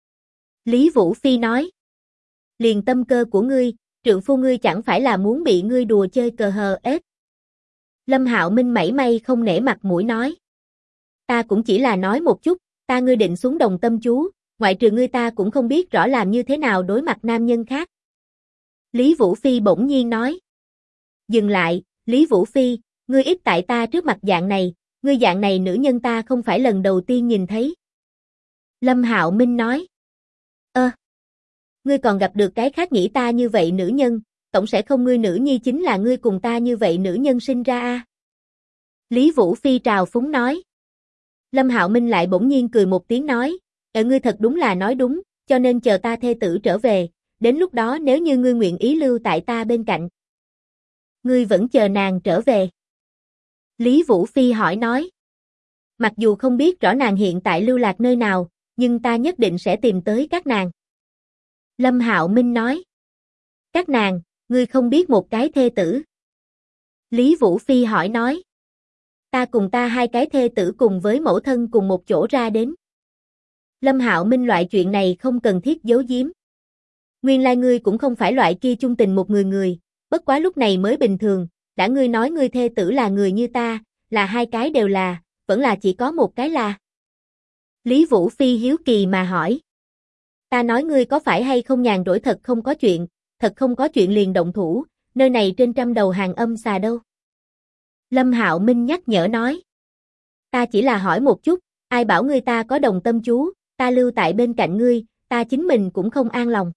Lý Vũ Phi nói. Liền tâm cơ của ngươi, trượng phu ngươi chẳng phải là muốn bị ngươi đùa chơi cờ hờ ếch. Lâm Hạo Minh mảy may không nể mặt mũi nói. Ta cũng chỉ là nói một chút, ta ngươi định xuống đồng tâm chú, ngoại trừ ngươi ta cũng không biết rõ làm như thế nào đối mặt nam nhân khác. Lý Vũ Phi bỗng nhiên nói. Dừng lại, Lý Vũ Phi, ngươi ít tại ta trước mặt dạng này, ngươi dạng này nữ nhân ta không phải lần đầu tiên nhìn thấy. Lâm Hạo Minh nói. Ngươi còn gặp được cái khác nghĩ ta như vậy nữ nhân, tổng sẽ không ngươi nữ nhi chính là ngươi cùng ta như vậy nữ nhân sinh ra a. Lý Vũ Phi trào phúng nói. Lâm Hạo Minh lại bỗng nhiên cười một tiếng nói, ngươi thật đúng là nói đúng, cho nên chờ ta thê tử trở về, đến lúc đó nếu như ngươi nguyện ý lưu tại ta bên cạnh. Ngươi vẫn chờ nàng trở về. Lý Vũ Phi hỏi nói. Mặc dù không biết rõ nàng hiện tại lưu lạc nơi nào, nhưng ta nhất định sẽ tìm tới các nàng. Lâm Hạo Minh nói. Các nàng, ngươi không biết một cái thê tử. Lý Vũ Phi hỏi nói. Ta cùng ta hai cái thê tử cùng với mẫu thân cùng một chỗ ra đến. Lâm Hạo Minh loại chuyện này không cần thiết giấu giếm. Nguyên lai ngươi cũng không phải loại kia chung tình một người, bất quá lúc này mới bình thường, đã ngươi nói ngươi thê tử là người như ta, là hai cái đều là, vẫn là chỉ có một cái là. Lý Vũ Phi hiếu kỳ mà hỏi. Ta nói ngươi có phải hay không nhàn rỗi thật không có chuyện liền động thủ, nơi này trên trăm đầu hàng âm xà đâu. Lâm Hạo Minh nhắc nhở nói. Ta chỉ là hỏi một chút, ai bảo ngươi ta có đồng tâm chú, ta lưu tại bên cạnh ngươi, ta chính mình cũng không an lòng.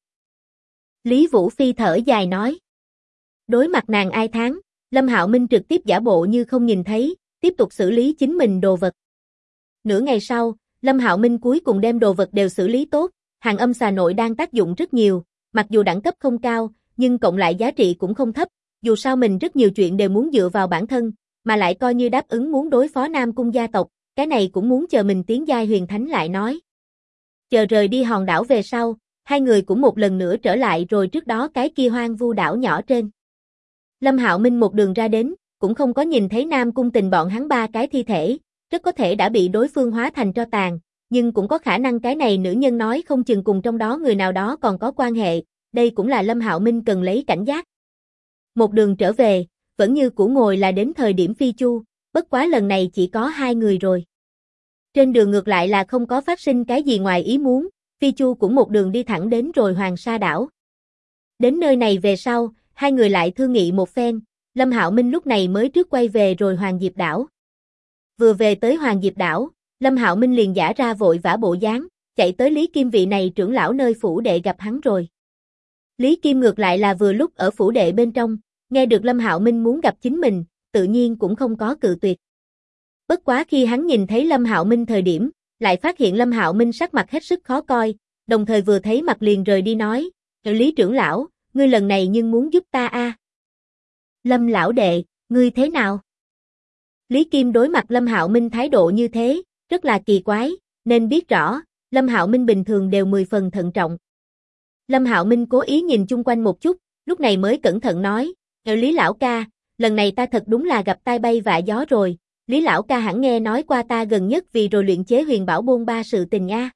Lý Vũ Phi thở dài nói. Đối mặt nàng ai thán, Lâm Hạo Minh trực tiếp giả bộ như không nhìn thấy, tiếp tục xử lý chính mình đồ vật. Nửa ngày sau, Lâm Hạo Minh cuối cùng đem đồ vật đều xử lý tốt, hàng âm xà nội đang tác dụng rất nhiều, mặc dù đẳng cấp không cao, nhưng cộng lại giá trị cũng không thấp, dù sao mình rất nhiều chuyện đều muốn dựa vào bản thân, mà lại coi như đáp ứng muốn đối phó Nam Cung gia tộc, cái này cũng muốn chờ mình tiến giai huyền thánh lại nói. Chờ rời đi hòn đảo về sau, hai người cũng một lần nữa trở lại rồi trước đó cái kia hoang vu đảo nhỏ trên. Lâm Hạo Minh một đường ra đến, cũng không có nhìn thấy Nam Cung Tình bọn hắn ba cái thi thể, rất có thể đã bị đối phương hóa thành tro tàn, nhưng cũng có khả năng cái này nữ nhân nói không chừng cùng trong đó người nào đó còn có quan hệ, đây cũng là Lâm Hạo Minh cần lấy cảnh giác. Một đường trở về, vẫn như cũ ngồi là đến thời điểm phi chu, bất quá lần này chỉ có hai người rồi. Trên đường ngược lại là không có phát sinh cái gì ngoài ý muốn, Phi Chu cũng một đường đi thẳng đến rồi Hoàng Sa đảo. Đến nơi này về sau, hai người lại thương nghị một phen, Lâm Hạo Minh lúc này mới trước quay về rồi Hoàng Diệp đảo. Vừa về tới Hoàng Diệp đảo, Lâm Hạo Minh liền giả ra vội vã bộ dáng, chạy tới Lý Kim vị này trưởng lão nơi phủ đệ gặp hắn rồi. Lý Kim ngược lại là vừa lúc ở phủ đệ bên trong, nghe được Lâm Hạo Minh muốn gặp chính mình, tự nhiên cũng không có cự tuyệt. Bất quá khi hắn nhìn thấy Lâm Hạo Minh thời điểm, lại phát hiện Lâm Hạo Minh sắc mặt hết sức khó coi, đồng thời vừa thấy mặt liền rời đi nói, Lý trưởng lão, ngươi lần này nhưng muốn giúp ta a? Lâm lão đệ, ngươi thế nào? Lý Kim đối mặt Lâm Hạo Minh thái độ như thế, rất là kỳ quái, nên biết rõ, Lâm Hạo Minh bình thường đều 10 phần thận trọng. Lâm Hạo Minh cố ý nhìn chung quanh một chút, lúc này mới cẩn thận nói, Lý lão ca, lần này ta thật đúng là gặp tai bay vạ gió rồi, Lý lão ca hẳn nghe nói qua ta gần nhất vì rồi luyện chế huyền bảo bôn ba sự tình a.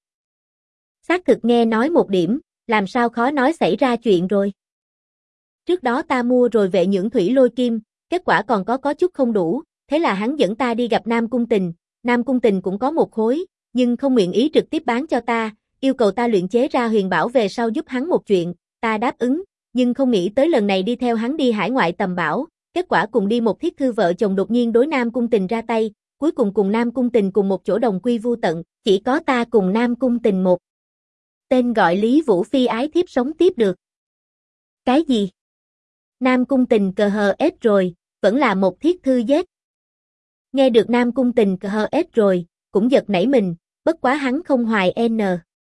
Xác thực nghe nói một điểm, làm sao khó nói xảy ra chuyện rồi. Trước đó ta mua rồi vệ nhưỡng thủy lôi kim, kết quả còn có chút không đủ, thế là hắn dẫn ta đi gặp Nam Cung Tình, Nam Cung Tình cũng có một khối, nhưng không nguyện ý trực tiếp bán cho ta, yêu cầu ta luyện chế ra huyền bảo về sau giúp hắn một chuyện, ta đáp ứng, nhưng không nghĩ tới lần này đi theo hắn đi hải ngoại tầm bảo, kết quả cùng đi một thiết thư vợ chồng đột nhiên đối Nam Cung Tình ra tay, cuối cùng cùng Nam Cung Tình cùng một chỗ đồng quy vu tận, chỉ có ta cùng Nam Cung Tình một tên gọi Lý Vũ Phi ái thiếp sống tiếp được. Cái gì? Nam Cung Tình cờ hờ ết rồi, vẫn là một thiết thư giết. Nghe được Nam Cung Tình cờ hờ ết rồi, cũng giật nảy mình, bất quá hắn không hoài n.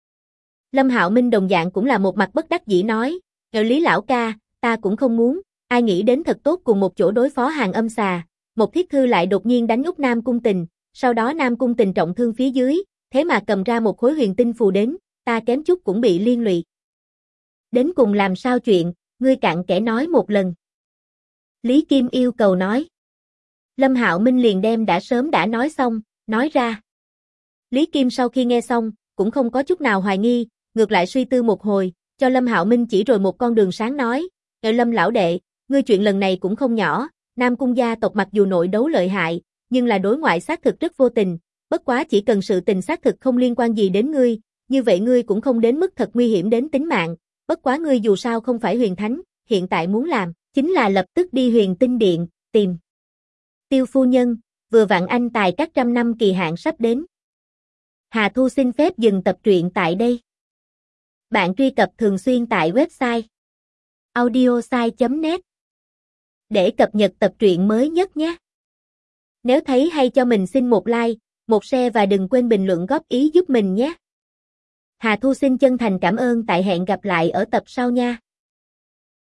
Lâm Hạo Minh đồng dạng cũng là một mặt bất đắc dĩ nói, Lý lão ca, ta cũng không muốn, ai nghĩ đến thật tốt cùng một chỗ đối phó hàng âm xà, một thiết thư lại đột nhiên đánh úp Nam Cung Tình, sau đó Nam Cung Tình trọng thương phía dưới, thế mà cầm ra một khối huyền tinh phù đến, ta kém chút cũng bị liên lụy. Đến cùng làm sao chuyện, ngươi cặn kẽ nói một lần. Lý Kim yêu cầu nói. Lâm Hạo Minh liền đem đã sớm đã nói xong, nói ra. Lý Kim sau khi nghe xong, cũng không có chút nào hoài nghi, ngược lại suy tư một hồi, cho Lâm Hạo Minh chỉ rồi một con đường sáng nói, Lâm lão đệ, ngươi chuyện lần này cũng không nhỏ, Nam Cung gia tộc mặc dù nội đấu lợi hại, nhưng là đối ngoại xác thực rất vô tình, bất quá chỉ cần sự tình xác thực không liên quan gì đến ngươi, như vậy ngươi cũng không đến mức thật nguy hiểm đến tính mạng, bất quá ngươi dù sao không phải huyền thánh, hiện tại muốn làm, chính là lập tức đi huyền tinh điện, tìm Tiêu phu nhân, vừa vặn anh tài các trăm năm kỳ hạn sắp đến. Hà Thu xin phép dừng tập truyện tại đây. Bạn truy cập thường xuyên tại website audiosai.net để cập nhật tập truyện mới nhất nhé. Nếu thấy hay cho mình xin một like, một share và đừng quên bình luận góp ý giúp mình nhé. Hà Thu xin chân thành cảm ơn, tại hẹn gặp lại ở tập sau nha.